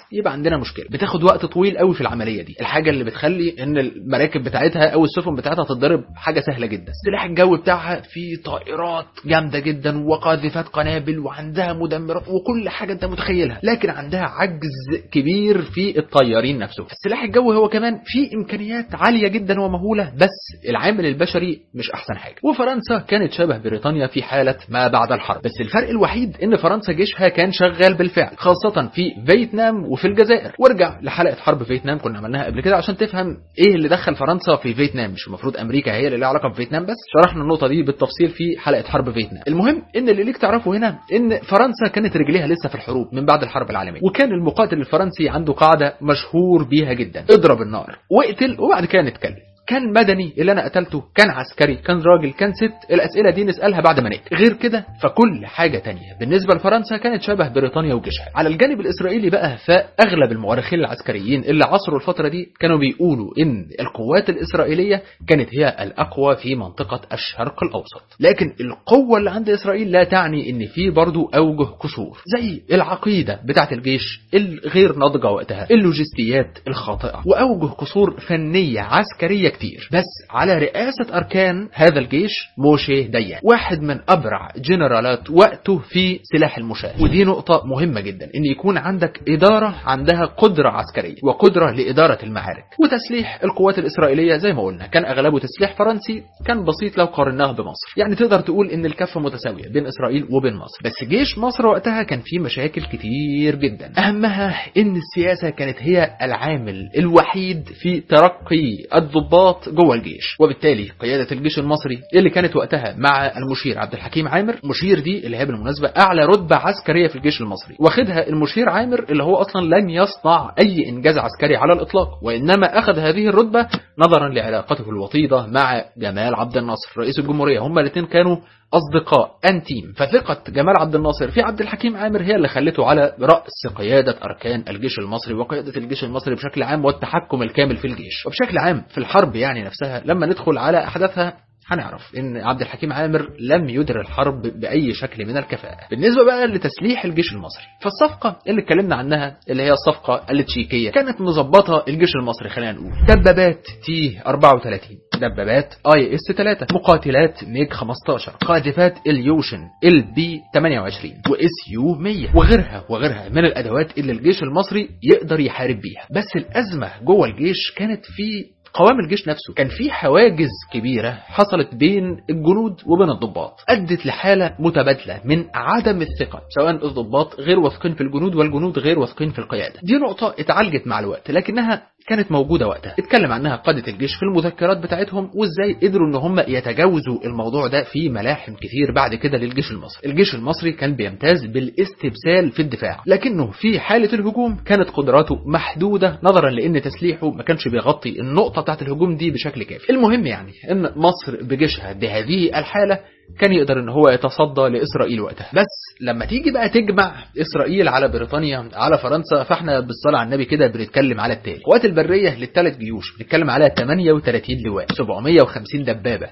يبقى عندنا مشكله. بتاخد وقت طويل قوي في العمليه دي، الحاجه اللي بتخلي ان المراكب بتاعتها او السفن بتاعتها تتضرب حاجه سهله جدا. السلاح الجوي بتاعها فيه طائرات جامده جدا وقاذفات قنابل وعندها مدمرات وكل حاجه انت متخيلها، لكن عندها عجز كبير في الطيارين نفسه. السلاح الجوي هو كمان فيه امكانيات عاليه جدا ومهوله، بس العامل البشري مش احسن حاجه. وفرنسا كانت شبه بريطانيا في حاله ما بعد الحرب، بس الفرق الوحيد ان فرنسا جيشها كان شغال بالفعل، خاصه في فيتنام وفي الجزائر. وارجع لحلقه حرب فيتنام كنا عملناها قبل كده عشان تفهم ايه اللي دخل فرنسا في فيتنام. مش المفروض امريكا هي اللي لها علاقه بفيتنام؟ بس شرحنا النقطه دي بالتفصيل في حلقه حرب فيتنام. المهم ان اللي ليك تعرفه هنا ان فرنسا كانت رجليها لسه في الحروب من بعد الحرب العالميه، وكان المقاتل الفرنسي عنده قاعده مشهور بيها جدا: اضرب النار واقتل وبعد كده نتكلم. كان مدني اللي انا قتلته، كان عسكري، كان راجل، كان ست، الاسئله دي نسالها بعد ما نقتل. غير كده فكل حاجه تانية بالنسبه لفرنسا كانت شبه بريطانيا وجيشها. على الجانب الاسرائيلي بقى، فاغلب المؤرخين العسكريين اللي عصروا الفتره دي كانوا بيقولوا ان القوات الاسرائيليه كانت هي الاقوى في منطقه الشرق الاوسط، لكن القوه اللي عند اسرائيل لا تعني ان في برضو اوجه قصور، زي العقيده بتاعه الجيش الغير ناضجه وقتها، اللوجستيات الخاطئه، واوجه قصور فنيه عسكريه كتير. بس على رئاسة أركان هذا الجيش موشي ديان، واحد من أبرع جنرالات وقته في سلاح المشاة. ودي نقطة مهمة جدا، إن يكون عندك إدارة عندها قدرة عسكرية وقدرة لإدارة المعارك. وتسليح القوات الإسرائيلية زي ما قلنا كان أغلبه تسليح فرنسي، كان بسيط لو قارناه بمصر، يعني تقدر تقول إن الكفة متساوية بين إسرائيل وبين مصر. بس جيش مصر وقتها كان فيه مشاكل كتير جدا، أهمها إن السياسة كانت هي العامل الوحيد في ترقي الضباط جوه الجيش. وبالتالي قيادة الجيش المصري اللي كانت وقتها مع المشير عبد الحكيم عامر، مشير دي اللي هي بالمناسبة أعلى رتبة عسكرية في الجيش المصري، واخدها المشير عامر اللي هو أصلا لم يصنع أي إنجاز عسكري على الإطلاق، وإنما أخذ هذه الرتبة نظرا لعلاقته الوطيدة مع جمال عبد الناصر رئيس الجمهورية. هما الاثنين كانوا أصدقاء أنتيم، فثقة جمال عبد الناصر في عبد الحكيم عامر هي اللي خلته على رأس قيادة أركان الجيش المصري وقيادة الجيش المصري بشكل عام والتحكم الكامل في الجيش وبشكل عام في الحرب يعني نفسها. لما ندخل على أحداثها هنعرف ان عبد الحكيم عامر لم يدر الحرب باي شكل من الكفاءه. بالنسبه بقى لتسليح الجيش المصري، فالصفقه اللي اتكلمنا عنها اللي هي الصفقه التشيكيه كانت مظبطه الجيش المصري. خلينا نقول دبابات تي 34، دبابات اي اس 3، مقاتلات ميج 15، قاذفات اليوشن البي 28 واس يو 100 وغيرها من الادوات اللي الجيش المصري يقدر يحارب بيها. بس الازمه جوه الجيش كانت في قوام الجيش نفسه. كان في حواجز كبيرة حصلت بين الجنود وبين الضباط، أدت لحالة متبادلة من عدم الثقة، سواء الضباط غير واثقين في الجنود والجنود غير واثقين في القيادة. دي نقطة اتعالجت مع الوقت لكنها كانت موجودة وقتها. اتكلم عنها قادة الجيش في المذكرات بتاعتهم، وازاي قدروا ان هم يتجاوزوا الموضوع ده في ملاحم كتير بعد كده للجيش المصري. الجيش المصري كان بيمتاز بالاستبسال في الدفاع، لكنه في حالة الهجوم كانت قدراته محدودة نظرا لان تسليحه ما كانش بيغطي النقطة بتاعت الهجوم دي بشكل كافي. المهم يعني ان مصر بجيشها بهذه الحالة كان يقدر ان هو يتصدى لاسرائيل وقتها. بس لما تيجي بقى تجمع اسرائيل على بريطانيا على فرنسا، فاحنا بالصلاه على النبي كده بنتكلم على التالي: قوات البريه للثلاث جيوش بنتكلم على 38 لواء، 750 دبابه،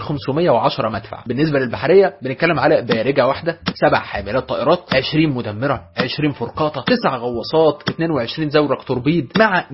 2510 مدفع. بالنسبه للبحريه بنتكلم على بارجه واحده، 7 حاملات طائرات، 20 مدمره، 20 فرقاطه، 9 غواصات، 22 زورق توربيد، مع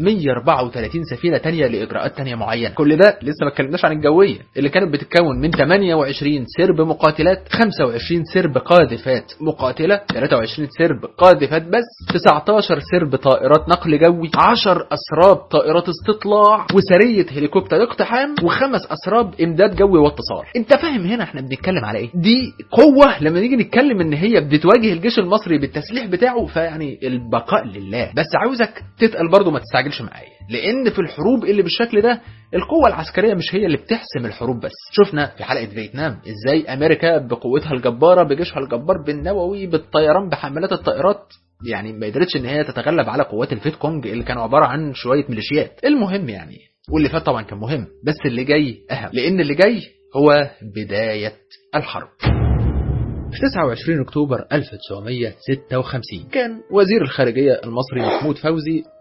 134 سفينه ثانيه لاجراءات ثانيه معينه. كل ده لسه ما اتكلمناش عن الجويه اللي كانت بتتكون من 28 سرب مقاتلات، 25 سرب قاذفات مقاتله، 23 سرب قاذفات بس، 19 سرب طائرات نقل جوي، 10 اسراب طائرات استطلاع، وسريه هليكوبتر اقتحام، و5 اسراب امداد جوي واتصال. انت فاهم هنا احنا بنتكلم على ايه؟ دي قوه لما نيجي نتكلم ان هي بتواجه الجيش المصري بالتسليح بتاعه، فيعني البقاء لله. بس عاوزك تتقل برضو، ما تستعجلش معايا، لان في الحروب اللي بالشكل ده القوة العسكرية مش هي اللي بتحسم الحروب بس. شفنا في حلقة فيتنام ازاي امريكا بقوتها الجبارة بجيشها الجبار بالنووي بالطيران بحملات الطائرات يعني ما قدرتش ان هي تتغلب على قوات الفيت كونج اللي كانوا عبارة عن شوية ميليشيات. المهم يعني، واللي فات طبعا كان مهم، بس اللي جاي اهم، لان اللي جاي هو بداية الحرب. في 29 أكتوبر 1956 كان وزير الخارجية المصري محمود فوزي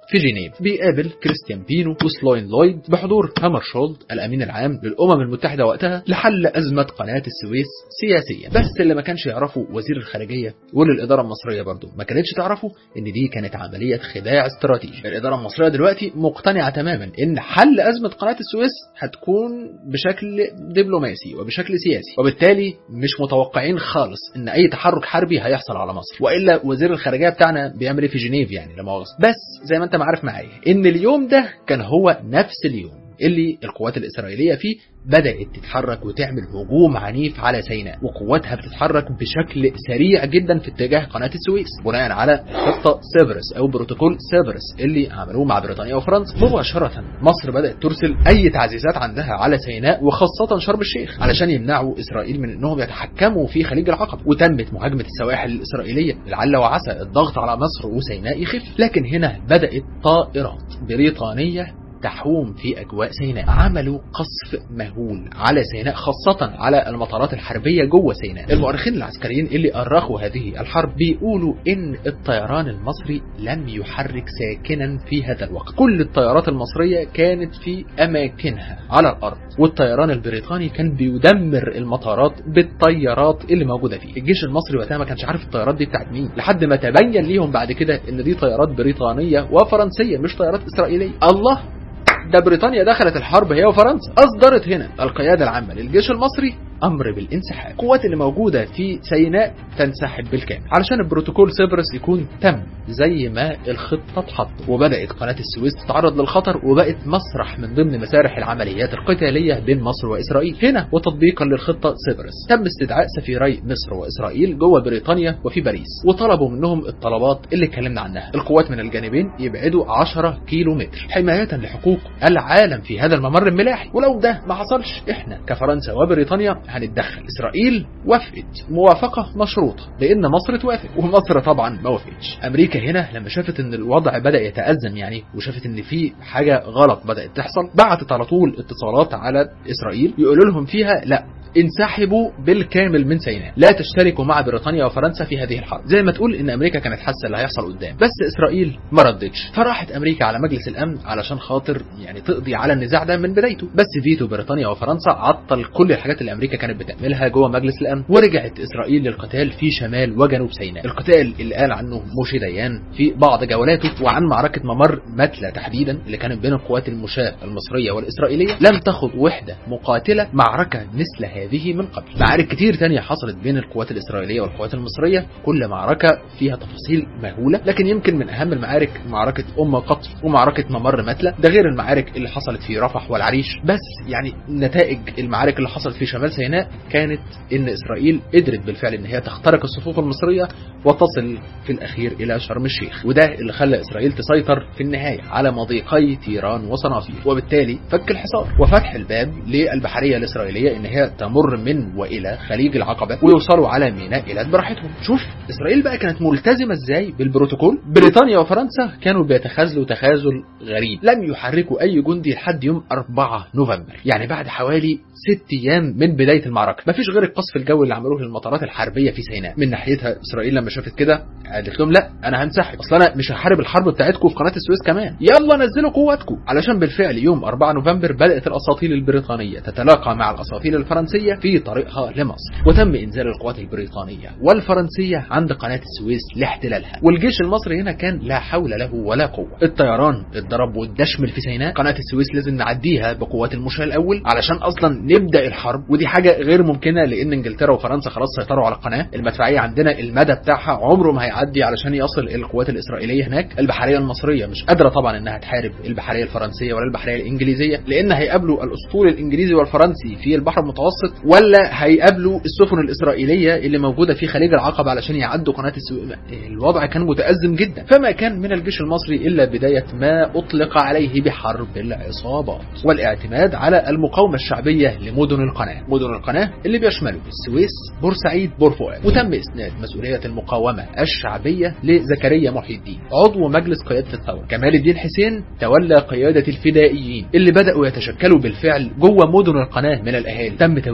في جنيف، بيقابل كريستيان بينو وسلوين لويد بحضور هامرشولد الامين العام للامم المتحده وقتها لحل ازمه قناه السويس سياسيا. بس اللي ما كانش يعرفه وزير الخارجيه والاداره المصريه برضه ما كانتش تعرفه ان دي كانت عمليه خداع استراتيجي. الاداره المصريه دلوقتي مقتنعه تماما ان حل ازمه قناه السويس هتكون بشكل دبلوماسي وبشكل سياسي، وبالتالي مش متوقعين خالص ان اي تحرك حربي هيحصل على مصر، والا وزير الخارجيه بتاعنا بيعمل ايه في جنيف يعني لا مؤاخذه. بس زي ما انت عارف معايا ان اليوم ده كان هو نفس اليوم اللي القوات الإسرائيلية فيه بدأت تتحرك وتعمل هجوم عنيف على سيناء، وقواتها بتتحرك بشكل سريع جدا في اتجاه قناة السويس بناء على خطة سيفرس أو بروتوكول سيفرس اللي عملوه مع بريطانيا وفرنسا. مباشرة مصر بدأت ترسل أي تعزيزات عندها على سيناء وخاصة شرم الشيخ علشان يمنعوا إسرائيل من أنهم يتحكموا في خليج العقبة، وتمت مهاجمة السواحل الإسرائيلية لعل وعسى الضغط على مصر وسيناء يخف. لكن هنا بدأت طائرات بريطانية تحوم في أجواء سيناء، عملوا قصف مهول على سيناء خاصة على المطارات الحربية جوه سيناء. المؤرخين العسكريين اللي أرخوا هذه الحرب بيقولوا إن الطيران المصري لم يحرك ساكنا في هذا الوقت، كل الطيارات المصرية كانت في أماكنها على الأرض، والطيران البريطاني كان بيدمر المطارات بالطيارات اللي موجودة فيه. الجيش المصري وقتها ما كانش عارف الطيارات دي بتاعت مين، لحد ما تبين ليهم بعد كده إن دي طيارات بريطانية وفرنسية مش طيارات إسرائيلية. الله، ده بريطانيا دخلت الحرب هي وفرنسا. أصدرت هنا القيادة العامة للجيش المصري أمر بالانسحاب، القوات اللي موجودة في سيناء تنسحب بالكامل علشان البروتوكول سيفرس يكون تم زي ما الخطة اتحط، وبدأت قناة السويس تتعرض للخطر وبقت مسرح من ضمن مسارح العمليات القتالية بين مصر وإسرائيل. هنا وتطبيقا للخطة سيفرس تم استدعاء سفيري مصر وإسرائيل جوه بريطانيا وفي باريس، وطلبوا منهم الطلبات اللي اتكلمنا عنها. القوات من الجانبين يبعدوا 10 كيلو متر حماية لحقوق العالم في هذا الممر الملاحي، ولو ده ما حصلش احنا كفرنسا وبريطانيا هنتدخل. إسرائيل وافقت موافقة مشروطة لأن مصر توافق، ومصر طبعا ما وافقتش. أمريكا هنا لما شافت إن الوضع بدأ يتأزم يعني، وشافت إن في حاجة غلط بدأت تحصل، بعتت على طول اتصالات على إسرائيل يقولوا لهم فيها لا، انسحبوا بالكامل من سيناء، لا تشتركوا مع بريطانيا وفرنسا في هذه الحرب. زي ما تقول ان امريكا كانت حاسه اللي هيحصل قدام، بس اسرائيل ما ردتش، فراحت امريكا على مجلس الامن علشان خاطر يعني تقضي على النزاع ده من بدايته. بس فيتو بريطانيا وفرنسا عطل كل الحاجات اللي امريكا كانت بتعملها جوه مجلس الامن، ورجعت اسرائيل للقتال في شمال وجنوب سيناء. القتال اللي قال عنه موشي ديان في بعض جولاته، وعن معركه ممر متلة تحديدا اللي كانت بين القوات المشاة المصريه والاسرائيليه، لم تخض وحده مقاتله معركه مثل هذه من قبل. معارك كتير تانية حصلت بين القوات الإسرائيلية والقوات المصرية، كل معركة فيها تفاصيل مهولة، لكن يمكن من أهم المعارك معركة قطر ومعركة ممر متلة، ده غير المعارك اللي حصلت في رفح والعريش. بس يعني نتائج المعارك اللي حصلت في شمال سيناء كانت إن إسرائيل قدرت بالفعل إن هي تخترق الصفوف المصرية وتصل في الأخير إلى شرم الشيخ، وده اللي خلى إسرائيل تسيطر في النهاية على مضيقي تيران وصنافير، وبالتالي فك الحصار وفتح الباب للبحرية الإسرائيلية إن هي تمر من وإلى خليج العقبة ويوصلوا على ميناء إيلات براحتهم. شوف إسرائيل بقى كانت ملتزمة إزاي بالبروتوكول. بريطانيا وفرنسا كانوا بيتخاذلوا تخاذل غريب، لم يحركوا أي جندي لحد يوم 4 نوفمبر، يعني بعد حوالي 6 أيام من بداية المعركة. مفيش غير القصف الجوي اللي عملوه للمطارات الحربية في سيناء. من ناحيتها إسرائيل لما شافت كده قالت لهم لا، أنا هنسحب، أصل أنا مش هحارب الحرب بتاعتكم في قناة السويس كمان، يلا نزلوا قواتكم. علشان بالفعل يوم 4 نوفمبر بدأت الأساطيل البريطانية تتلاقى مع الأساطيل الفرنسية في طريقها لمصر، وتم إنزال القوات البريطانية والفرنسية عند قناة السويس لاحتلالها. والجيش المصري هنا كان لا حول له ولا قوة. الطيران اتضرب والدشمل في سيناء، قناة السويس لازم نعديها بقوات المشاة الأول علشان أصلا نبدأ الحرب، ودي حاجة غير ممكنة لأن إنجلترا وفرنسا خلاص سيطروا على القناة. المدفعية عندنا المدى بتاعها عمره ما هيعدي علشان يصل إلى القوات الإسرائيلية هناك. البحرية المصرية مش قادرة طبعا إنها تحارب البحرية الفرنسية ولا البحرية الإنجليزية، لأن هيقابلوا الأسطول الإنجليزي والفرنسي في البحر المتوسط، ولا هيقابلوا السفن الإسرائيلية اللي موجودة في خليج العقبة علشان يعدوا قناة السويس. الوضع كان متأزم جدا، فما كان من الجيش المصري إلا بداية ما أطلق عليه بحرب العصابات، والاعتماد على المقاومة الشعبية لمدن القناة. مدن القناة اللي بيشملوا السويس، بورسعيد، بورفؤاد. وتم إسناد مسؤولية المقاومة الشعبية لزكريا محي الدين عضو مجلس قيادة الثورة. كمال الدين حسين تولى قيادة الفدائيين اللي بدأوا يتشكلوا بالفعل جوه مدن القناة من الأهالي. تم توزيع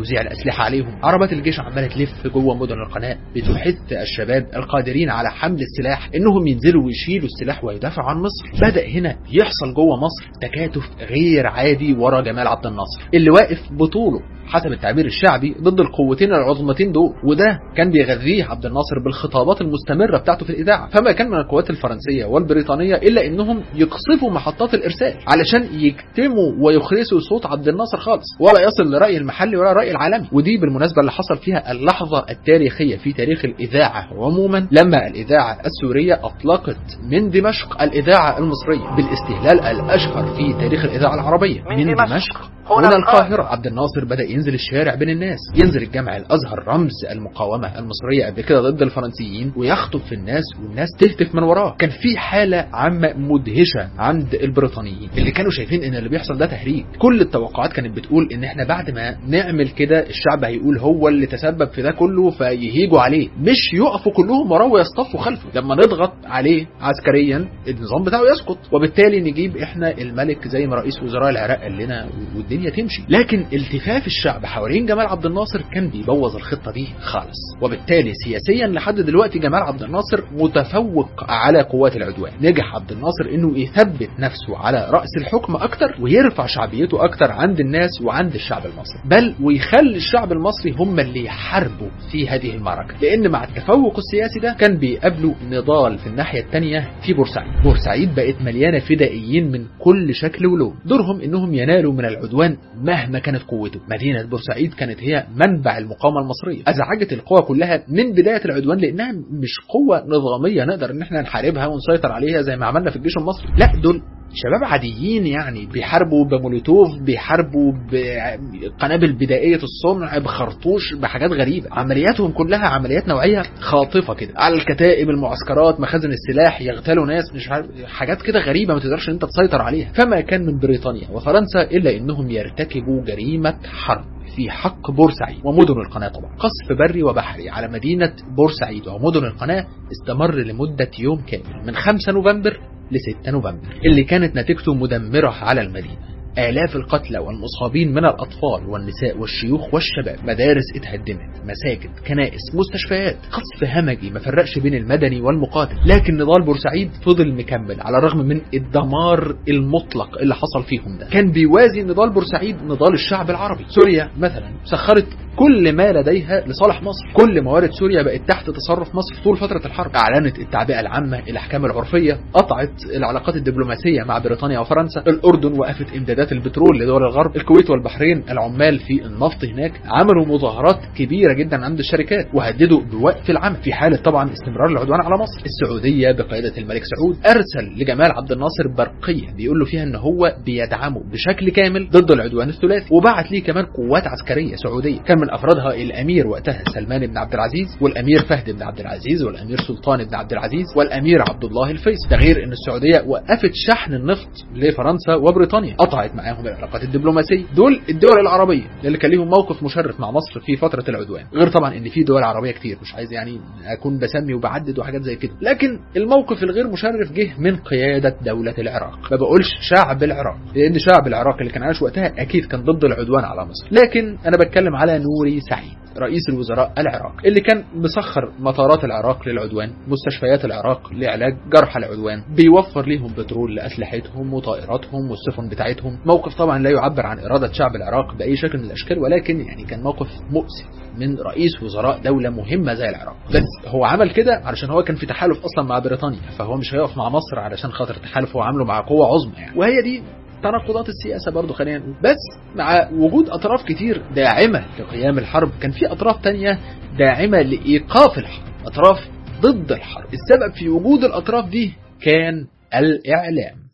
توزيع الأسلحة عليهم. عربات الجيش عمالة تلف جوه مدن القناة بتحث الشباب القادرين على حمل السلاح انهم ينزلوا ويشيلوا السلاح ويدافعوا عن مصر. بدأ هنا يحصل جوه مصر تكاتف غير عادي ورا جمال عبد الناصر اللي واقف بطوله حسب التعبير الشعبي ضد القوتين العظمتين دول، وده كان بيغذيه عبد الناصر بالخطابات المستمرة بتاعته في الإذاعة. فما كان من القوات الفرنسية والبريطانية إلا إنهم يقصفوا محطات الإرسال علشان يكتموا ويخرسوا صوت عبد الناصر خالص، ولا يصل لرأي المحلي ولا رأي العالمي. ودي بالمناسبة اللي حصل فيها اللحظة التاريخية في تاريخ الإذاعة عموما، لما الإذاعة السورية أطلقت من دمشق الإذاعة المصرية بالاستهلال الأشهر في تاريخ الإذاعة العربية من دمشق هنا القاهرة. عبد الناصر بدأ ينزل الشارع بين الناس، ينزل الجامع الأزهر رمز المقاومة المصرية قبل كده ضد الفرنسيين، ويخطب في الناس والناس تهتف من وراه. كان في حالة عامة مدهشة عند البريطانيين اللي كانوا شايفين ان اللي بيحصل ده تهريج. كل التوقعات كانت بتقول ان احنا بعد ما نعمل كده الشعب هيقول هو اللي تسبب في ده كله فيهيجوا عليه، مش يقفوا كلهم وراه ويصطفوا خلفه. لما نضغط عليه عسكريا النظام بتاعه يسقط، وبالتالي نجيب احنا الملك زي ما رئيس وزراء العراق قال لنا والدنيا تمشي. لكن التفاف الشعب حوالين جمال عبد الناصر كان بيبوظ الخطة دي خالص. وبالتالي سياسيا لحد دلوقتي جمال عبد الناصر متفوق على قوات العدوان. نجح عبد الناصر انه يثبت نفسه على رأس الحكم اكتر ويرفع شعبيته اكتر عند الناس وعند الشعب المصري، بل ويخلي الشعب المصري هم اللي يحاربوا في هذه المعركة. لان مع التفوق السياسي ده كان بيقابلوا نضال في الناحية التانية في بورسعيد. بورسعيد بقت مليانة فدائيين من كل شكل ولون، دورهم انهم ينالوا من العدوان مهما كانت قوته. مدينة بورسعيد كانت هي منبع المقاومة المصرية، ازعجت القوى كلها من بداية العدوان لانها مش قوة نظامية نقدر ان احنا نحاربها ونسيطر عليها زي ما عملنا في الجيش المصري. لا، دول شباب عاديين يعني بيحاربوا بمولوتوف، بيحاربوا بقنابل بدائية الصنع، بخرطوش، بحاجات غريبة. عملياتهم كلها عمليات نوعية خاطفة كده على الكتائب، المعسكرات، مخازن السلاح، يغتالوا ناس، مش عارف حاجات كده غريبة ما تقدرش انت تسيطر عليها. فما كان من بريطانيا وفرنسا الا انهم يرتكبوا جريمة حرب في حق بورسعيد ومدن القناة. طبعا قصف بري وبحري على مدينة بورسعيد ومدن القناة استمر لمدة يوم كامل من 5 نوفمبر ل 6 نوفمبر، اللي كانت نتيجته مدمرة على المدينة. آلاف القتلى والمصابين من الأطفال والنساء والشيوخ والشباب، مدارس اتهدمت، مساجد، كنائس، مستشفيات، قصف همجي ما فرقش بين المدني والمقاتل. لكن نضال بورسعيد فضل مكمل على الرغم من الدمار المطلق اللي حصل فيهم ده. كان بيوازي نضال بورسعيد نضال الشعب العربي. سوريا مثلا سخرت كل ما لديها لصالح مصر، كل موارد سوريا بقت تحت تصرف مصر طول فترة الحرب. أعلنت التعبئة العامة، الأحكام العرفية، قطعت العلاقات الدبلوماسية مع بريطانيا وفرنسا. الأردن وقفت إمدادات البترول لدول الغرب. الكويت والبحرين العمال في النفط هناك عملوا مظاهرات كبيرة جدا عند الشركات وهددوا بوقف العمل في حالة طبعا استمرار العدوان على مصر. السعودية بقيادة الملك سعود أرسل لجمال عبد الناصر برقية بيقول له فيها إن هو بيدعمه بشكل كامل ضد العدوان الثلاثي، وبعت ليه كمان قوات عسكرية سعودية كان من أفرادها الأمير وقتها سلمان بن عبد العزيز، والأمير فهد بن عبد العزيز، والأمير سلطان بن عبد العزيز، والأمير عبد الله الفيصل. ده غير إن السعودية وقفت شحن النفط لفرنسا وبريطانيا، قطعت معاهم العلاقات الدبلوماسية. دول الدول العربية اللي كان ليهم موقف مشرف مع مصر في فترة العدوان، غير طبعا إن في دول عربية كتير، مش عايز يعني أكون بسمي وبعدد وحاجات زي كده. لكن الموقف الغير مشرف جه من قيادة دولة العراق. ما بقولش شعب العراق لأن شعب العراق اللي كان عايش وقتها أكيد كان ضد العدوان على مصر، لكن أنا بتكلم على نوري سعيد رئيس الوزراء العراق اللي كان مسخر مطارات العراق للعدوان، مستشفيات العراق لعلاج جرحى العدوان، بيوفر ليهم بترول لأسلحتهم وطائراتهم والسفن بتاعتهم. موقف طبعا لا يعبر عن إرادة شعب العراق بأي شكل من الأشكال، ولكن يعني كان موقف مؤسف من رئيس وزراء دولة مهمة زي العراق. بس هو عمل كده علشان هو كان في تحالف أصلا مع بريطانيا، فهو مش هيقف مع مصر علشان خاطر تحالف هو عامله مع قوة عظمى يعني. وهي دي تناقضات السياسة برضو خلينا نقول. بس مع وجود أطراف كتير داعمة لقيام الحرب كان في أطراف تانية داعمة لإيقاف الحرب، أطراف ضد الحرب. السبب في وجود الأطراف دي كان الإعلام.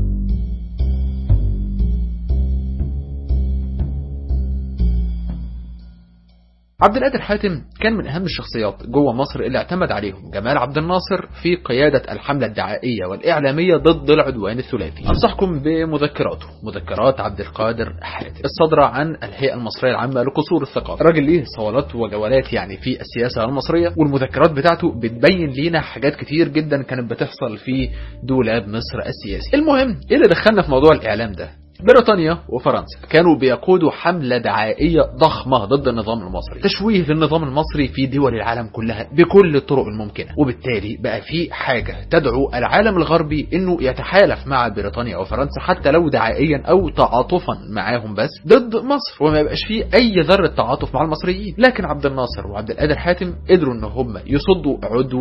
عبد القادر حاتم كان من أهم الشخصيات جوه مصر اللي اعتمد عليهم جمال عبد الناصر في قيادة الحملة الدعائية والإعلامية ضد العدوان الثلاثي. أنصحكم بمذكراته، مذكرات عبد القادر حاتم الصادرة عن الهيئة المصرية العامة لقصور الثقافة. الراجل ليه صولات وجولات يعني في السياسة المصرية، والمذكرات بتاعته بتبين لينا حاجات كتير جدا كانت بتحصل في دولاب مصر السياسي. المهم ايه اللي دخلنا في موضوع الإعلام ده؟ بريطانيا وفرنسا كانوا بيقودوا حملة دعائية ضخمة ضد النظام المصري، تشويه للنظام المصري في دول العالم كلها بكل الطرق الممكنة، وبالتالي بقى في حاجة تدعو العالم الغربي انه يتحالف مع بريطانيا وفرنسا حتى لو دعائيا او تعاطفا معاهم بس ضد مصر، وما يبقاش فيه اي ذرة تعاطف مع المصريين. لكن عبد الناصر وعبد القادر حاتم قدروا ان هم يصدوا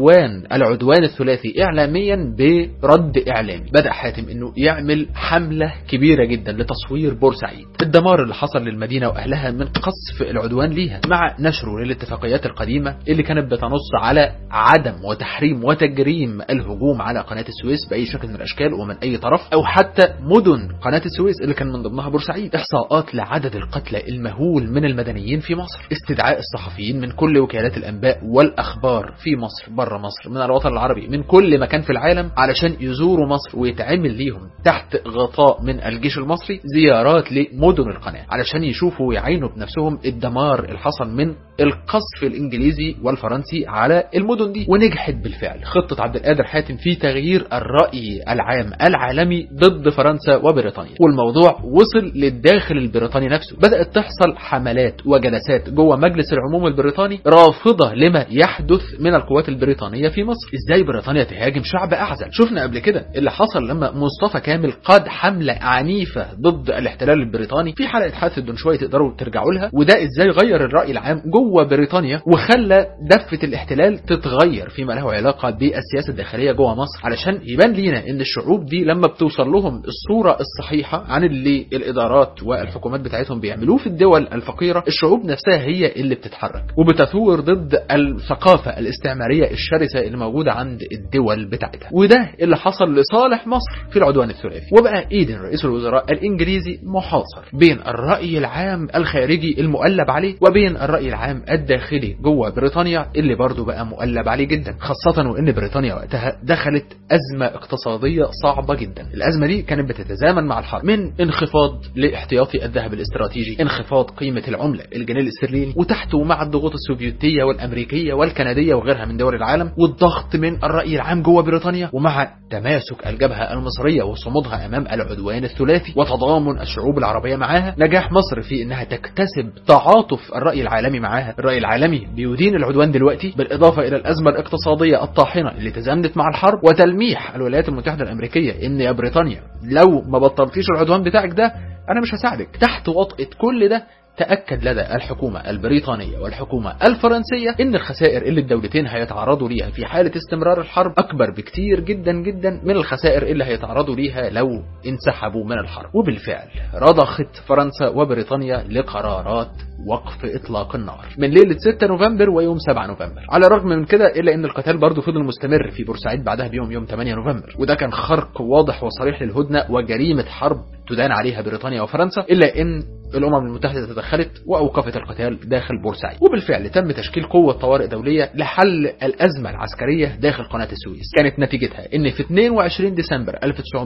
العدوان الثلاثي اعلاميا برد اعلامي. بدأ حاتم انه يعمل حملة كبيرة جدا لتصوير بورسعيد، الدمار اللي حصل للمدينة واهلها من قصف العدوان ليها، مع نشره للاتفاقيات القديمة اللي كانت بتنص على عدم وتحريم وتجريم الهجوم على قناة السويس بأي شكل من الاشكال ومن اي طرف، او حتى مدن قناة السويس اللي كان من ضمنها بورسعيد. احصاءات لعدد القتلى المهول من المدنيين في مصر، استدعاء الصحفيين من كل وكالات الانباء والاخبار في مصر، بره مصر، من الوطن العربي، من كل مكان في العالم علشان يزوروا مصر ويتعمل ليهم تحت غطاء من الجيش المصري زيارات لمدن القناة علشان يشوفوا ويعينوا بنفسهم الدمار اللي حصل من القصف الانجليزي والفرنسي على المدن دي. ونجحت بالفعل خطة عبد القادر حاتم في تغيير الرأي العام العالمي ضد فرنسا وبريطانيا، والموضوع وصل للداخل البريطاني نفسه. بدأت تحصل حملات وجلسات جوه مجلس العموم البريطاني رافضة لما يحدث من القوات البريطانية في مصر. ازاي بريطانيا تهاجم شعب اعزل؟ شفنا قبل كده اللي حصل لما مصطفى كامل قاد حملة عنيفة ضد الاحتلال البريطاني في حلقة حادث الدنشوي، تقدروا ترجعوا لها، وده ازاي غير الرأي العام جوه بريطانيا وخلى دفة الاحتلال تتغير فيما له علاقة بالسياسة الداخلية جوه مصر، علشان يبان لينا ان الشعوب دي لما بتوصل لهم الصورة الصحيحة عن اللي الادارات والحكومات بتاعتهم بيعملوه في الدول الفقيرة، الشعوب نفسها هي اللي بتتحرك وبتثور ضد الثقافة الاستعمارية الشرسة اللي موجودة عند الدول بتاعتها. وده اللي حصل لصالح مصر في العدوان الثلاثي. وبقى ايدن رئيس الوزراء الانجليزي محاصر بين الرأي العام الخارجي المؤلب عليه وبين الرأي العام الداخلي جوه بريطانيا اللي برضو بقى مؤلب عليه جدا، خاصة وان بريطانيا وقتها دخلت أزمة اقتصادية صعبة جدا. الأزمة دي كانت بتتزامن مع الحرب، من انخفاض لاحتياطي الذهب الاستراتيجي، انخفاض قيمة العملة الجنيه الاسترليني، وتحته مع الضغوط السوفيتية والأمريكية والكندية وغيرها من دول العالم، والضغط من الرأي العام جوه بريطانيا، ومع تماسك الجبهة المصرية وصمودها أمام العدوان الثلاثي وتضامن الشعوب العربية معاها، نجاح مصر في انها تكتسب تعاطف الرأي العالمي معاها. الرأي العالمي بيدين العدوان دلوقتي، بالإضافة إلى الأزمة الاقتصادية الطاحنة اللي تزامنت مع الحرب، وتلميح الولايات المتحدة الأمريكية إن يا بريطانيا لو ما بطلتيش العدوان بتاعك ده أنا مش هساعدك. تحت وطأة كل ده تأكد لدى الحكومة البريطانية والحكومة الفرنسية إن الخسائر اللي الدولتين هيتعرضوا ليها في حالة استمرار الحرب أكبر بكتير جدا جدا من الخسائر اللي هيتعرضوا ليها لو انسحبوا من الحرب. وبالفعل رضخت فرنسا وبريطانيا لقرارات وقف إطلاق النار من ليلة 6 نوفمبر ويوم 7 نوفمبر. على الرغم من كده إلا إن القتال برضو فضل مستمر في بورسعيد بعدها بيوم يوم 8 نوفمبر، وده كان خرق واضح وصريح للهدنة وجريمة حرب تدان عليها بريطانيا وفرنسا، إلا إن الأمم المتحدة تدخلت وأوقفت القتال داخل بورسعيد. وبالفعل تم تشكيل قوة طوارئ دولية لحل الأزمة العسكرية داخل قناة السويس. كانت نتيجتها إن في 22 ديسمبر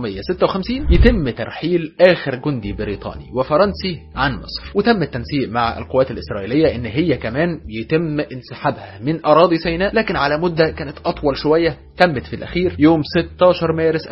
1956 يتم ترحيل آخر جندي بريطاني وفرنسي عن مصر، وتم التنسيق مع القوات الإسرائيلية إن هي كمان يتم انسحابها من أراضي سيناء، لكن على مدة كانت أطول شوية، تمت في الأخير يوم 16 مارس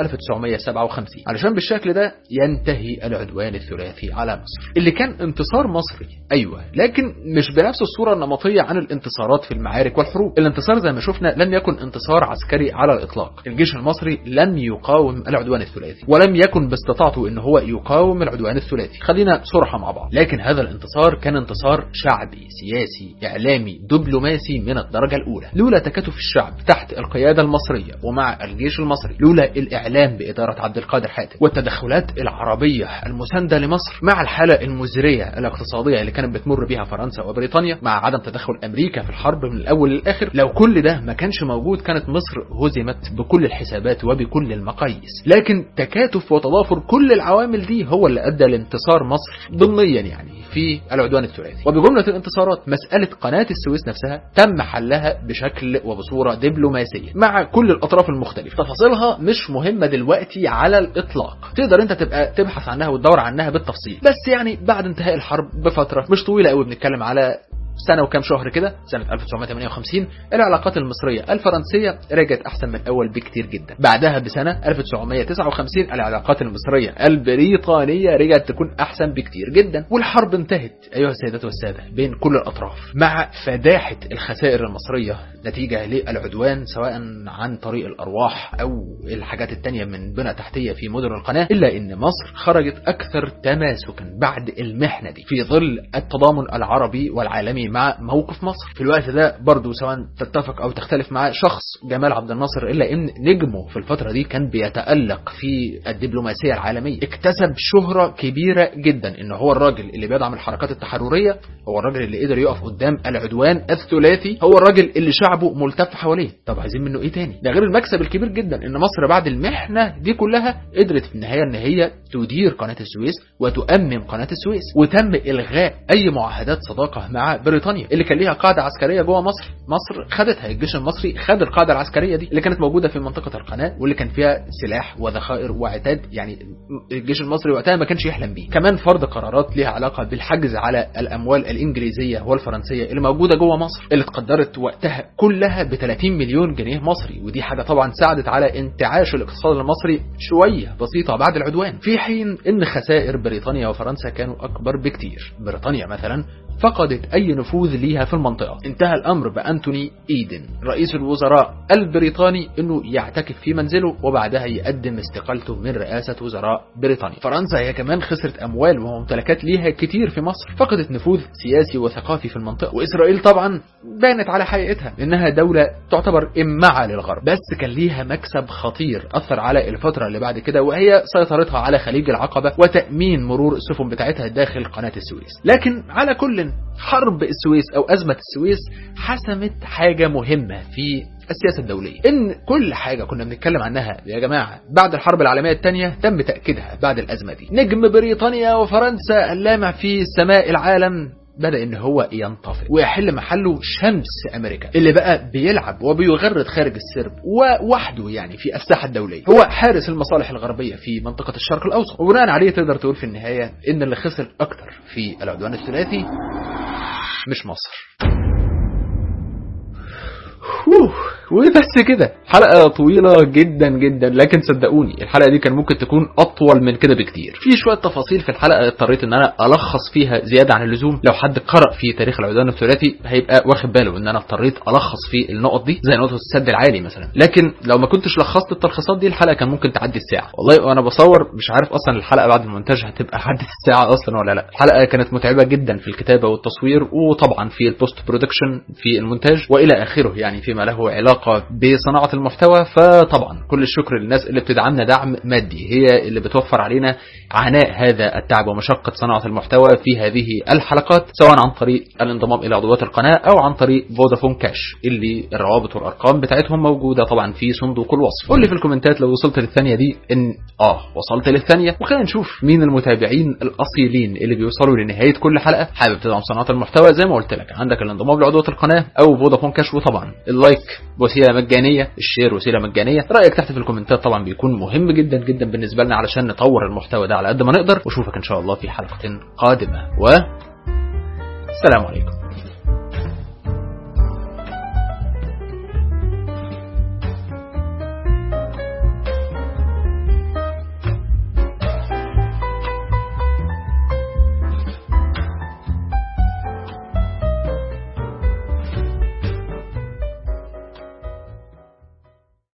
1957، علشان بالشكل ده ينتهي العدوان الثلاثي على مصر اللي كان انتصار مصري. أيوة، لكن مش بنفس الصورة النمطية عن الانتصارات في المعارك والحروب. الانتصار زي ما شفنا لم يكن انتصار عسكري على الإطلاق. الجيش المصري لم يقاوم العدوان الثلاثي ولم يكن باستطاعته إن هو يقاوم العدوان الثلاثي، خلينا صراحة مع بعض. لكن هذا الانتصار كان انتصار شعبي سياسي إعلامي دبلوماسي من الدرجة الأولى. لولا تكاتف الشعب تحت القيادة المصرية ومع الجيش المصري، لولا الإعلام بإدارة عبد القادر حاتم والتدخلات العربية المساندة لمصر، مع الحالة المزرية الاقتصادية اللي كانت بتمر بها فرنسا وبريطانيا، مع عدم تدخل أمريكا في الحرب من الأول للآخر، لو كل ده ما كانش موجود كانت مصر هزمت بكل الحسابات وبكل المقاييس. لكن تكاتف وتضافر كل العوامل دي هو اللي أدى لانتصار مصر ضمنيا يعني في العدوان الثلاثي. وبجملة الانتصارات مسألة قناة السويس نفسها تم حلها بشكل وبصورة دبلوماسية مع كل الأطراف المختلفة. تفاصيلها مش مهمة دلوقتي على الإطلاق، تقدر انت تبقى تبحث عنها وتدور عنها بالتفصيل، بس يعني بعد انتهاء الحرب بفترة مش طويلة قوي، بنتكلم على سنة وكام شهر كده، سنة 1958 العلاقات المصرية الفرنسية رجعت أحسن من أول بكتير جدا. بعدها بسنة 1959 العلاقات المصرية البريطانية رجعت تكون أحسن بكتير جدا، والحرب انتهت أيها السيدات والسادة بين كل الأطراف، مع فداحة الخسائر المصرية نتيجة للعدوان سواء عن طريق الأرواح أو الحاجات التانية من بنى تحتية في مدن القناة. إلا إن مصر خرجت أكثر تماسكا بعد المحنة دي في ظل التضامن العربي والعالمي مع موقف مصر. في الوقت ده برضو سواء تتفق أو تختلف مع شخص جمال عبد الناصر، إلا إن نجمه في الفترة دي كان بيتألق في الدبلوماسية العالمية، اكتسب شهرة كبيرة جدا إنه هو الراجل اللي بيدعم الحركات التحررية، هو الراجل اللي قدر يقف قدام العدوان الثلاثي، هو الراجل اللي شعبه ملتف حواليه. طب عايزين منه ايه تاني؟ ده غير المكسب الكبير جدا ان مصر بعد المحنة دي كلها قدرت في النهاية ان هي تدير قناة السويس وتؤمم قناة السويس، وتم الغاء اي معاهدات صداقة مع بريطانيا اللي كان ليها قاعدة عسكرية جوه مصر. مصر خدتها، الجيش المصري خد القاعدة العسكرية دي اللي كانت موجودة في منطقة القناة واللي كان فيها سلاح وذخائر وعتاد، يعني الجيش المصري وقتها ما كانش يحلم بيه. كمان فرض قرارات ليها علاقة بالحجز على الاموال الانجليزية والفرنسية اللي موجودة جوه مصر، اللي اتقدرت وقتها كلها ب 30 مليون جنيه مصري، ودي حاجة طبعا ساعدت على انتعاش الاقتصاد المصري شوية بسيطة بعد العدوان، في حين ان خسائر بريطانيا وفرنسا كانوا اكبر بكتير. بريطانيا مثلا فقدت اي نفوذ ليها في المنطقة. انتهى الامر بأنتوني إيدن رئيس الوزراء البريطاني انه يعتكف في منزله وبعدها يقدم استقالته من رئاسة وزراء بريطانيا. فرنسا هي كمان خسرت اموال وممتلكات ليها كتير في مصر، فقدت نفوذ سياسي وثقافي في المنطقة. واسرائيل طبعا بانت على حقيقتها انها دولة تعتبر امعة للغرب، بس كان ليها مكسب خطير اثر على الفترة اللي بعد كده، وهي سيطرتها على خليج العقبة وتأمين مرور السفن بتاعتها داخل قناة السويس. لكن على كل، حرب السويس او ازمة السويس حسمت حاجة مهمة في السياسة الدولية، ان كل حاجة كنا بنتكلم عنها يا جماعة بعد الحرب العالمية الثانية تم تأكيدها بعد الازمة دي. نجم بريطانيا وفرنسا اللامع في سماء العالم بدأ ان هو ينطفئ ويحل محله شمس امريكا اللي بقى بيلعب وبيغرد خارج السرب ووحده يعني في الساحة الدولية، هو حارس المصالح الغربية في منطقة الشرق الاوسط. وبناء عليه تقدر تقول في النهاية ان اللي خسر اكتر في العدوان الثلاثي مش مصر. وبس كده، حلقة طويلة جدا جدا، لكن صدقوني الحلقة دي كان ممكن تكون أطول من كده بكتير. في شوية تفاصيل في الحلقة اضطريت ان انا ألخص فيها زيادة عن اللزوم. لو حد قرأ في تاريخ العدوان الثلاثي هيبقى واخد باله ان انا اضطريت ألخص في النقط دي زي نقطة السد العالي مثلا، لكن لو ما كنتش لخصت التلخيصات دي الحلقة كان ممكن تعدي الساعة. والله وانا بصور مش عارف اصلا الحلقة بعد المونتاج هتبقى عدت الساعة اصلا ولا لا. الحلقة كانت متعبة جدا في الكتابة والتصوير، وطبعا في البوست برودكشن في المونتاج والى اخره، يعني فيما له علاقة بصناعة المحتوى. فطبعا كل الشكر للناس اللي بتدعمنا دعم مادي، هي اللي بتوفر علينا عناء هذا التعب ومشقة صناعة المحتوى في هذه الحلقات، سواء عن طريق الانضمام الى عضوات القناة او عن طريق فودافون كاش اللي الروابط والارقام بتاعتهم موجودة طبعا في صندوق الوصف. قول لي في الكومنتات لو وصلت للثانية دي ان وصلت للثانية، وخلينا نشوف مين المتابعين الاصيلين اللي بيوصلوا لنهاية كل حلقة. حابب تدعم صناعة المحتوى زي ما قلت لك، عندك الانضمام لعضوات القناة او فودافون كاش، وطبعا اللايك وسيلة مجانية، الشير وسيلة مجانية. رأيك تحت في الكومنتات طبعا بيكون مهم جدا جدا بالنسبة لنا علشان نطور المحتوى ده على قد ما نقدر. واشوفك ان شاء الله في حلقة قادمة، والسلام عليكم.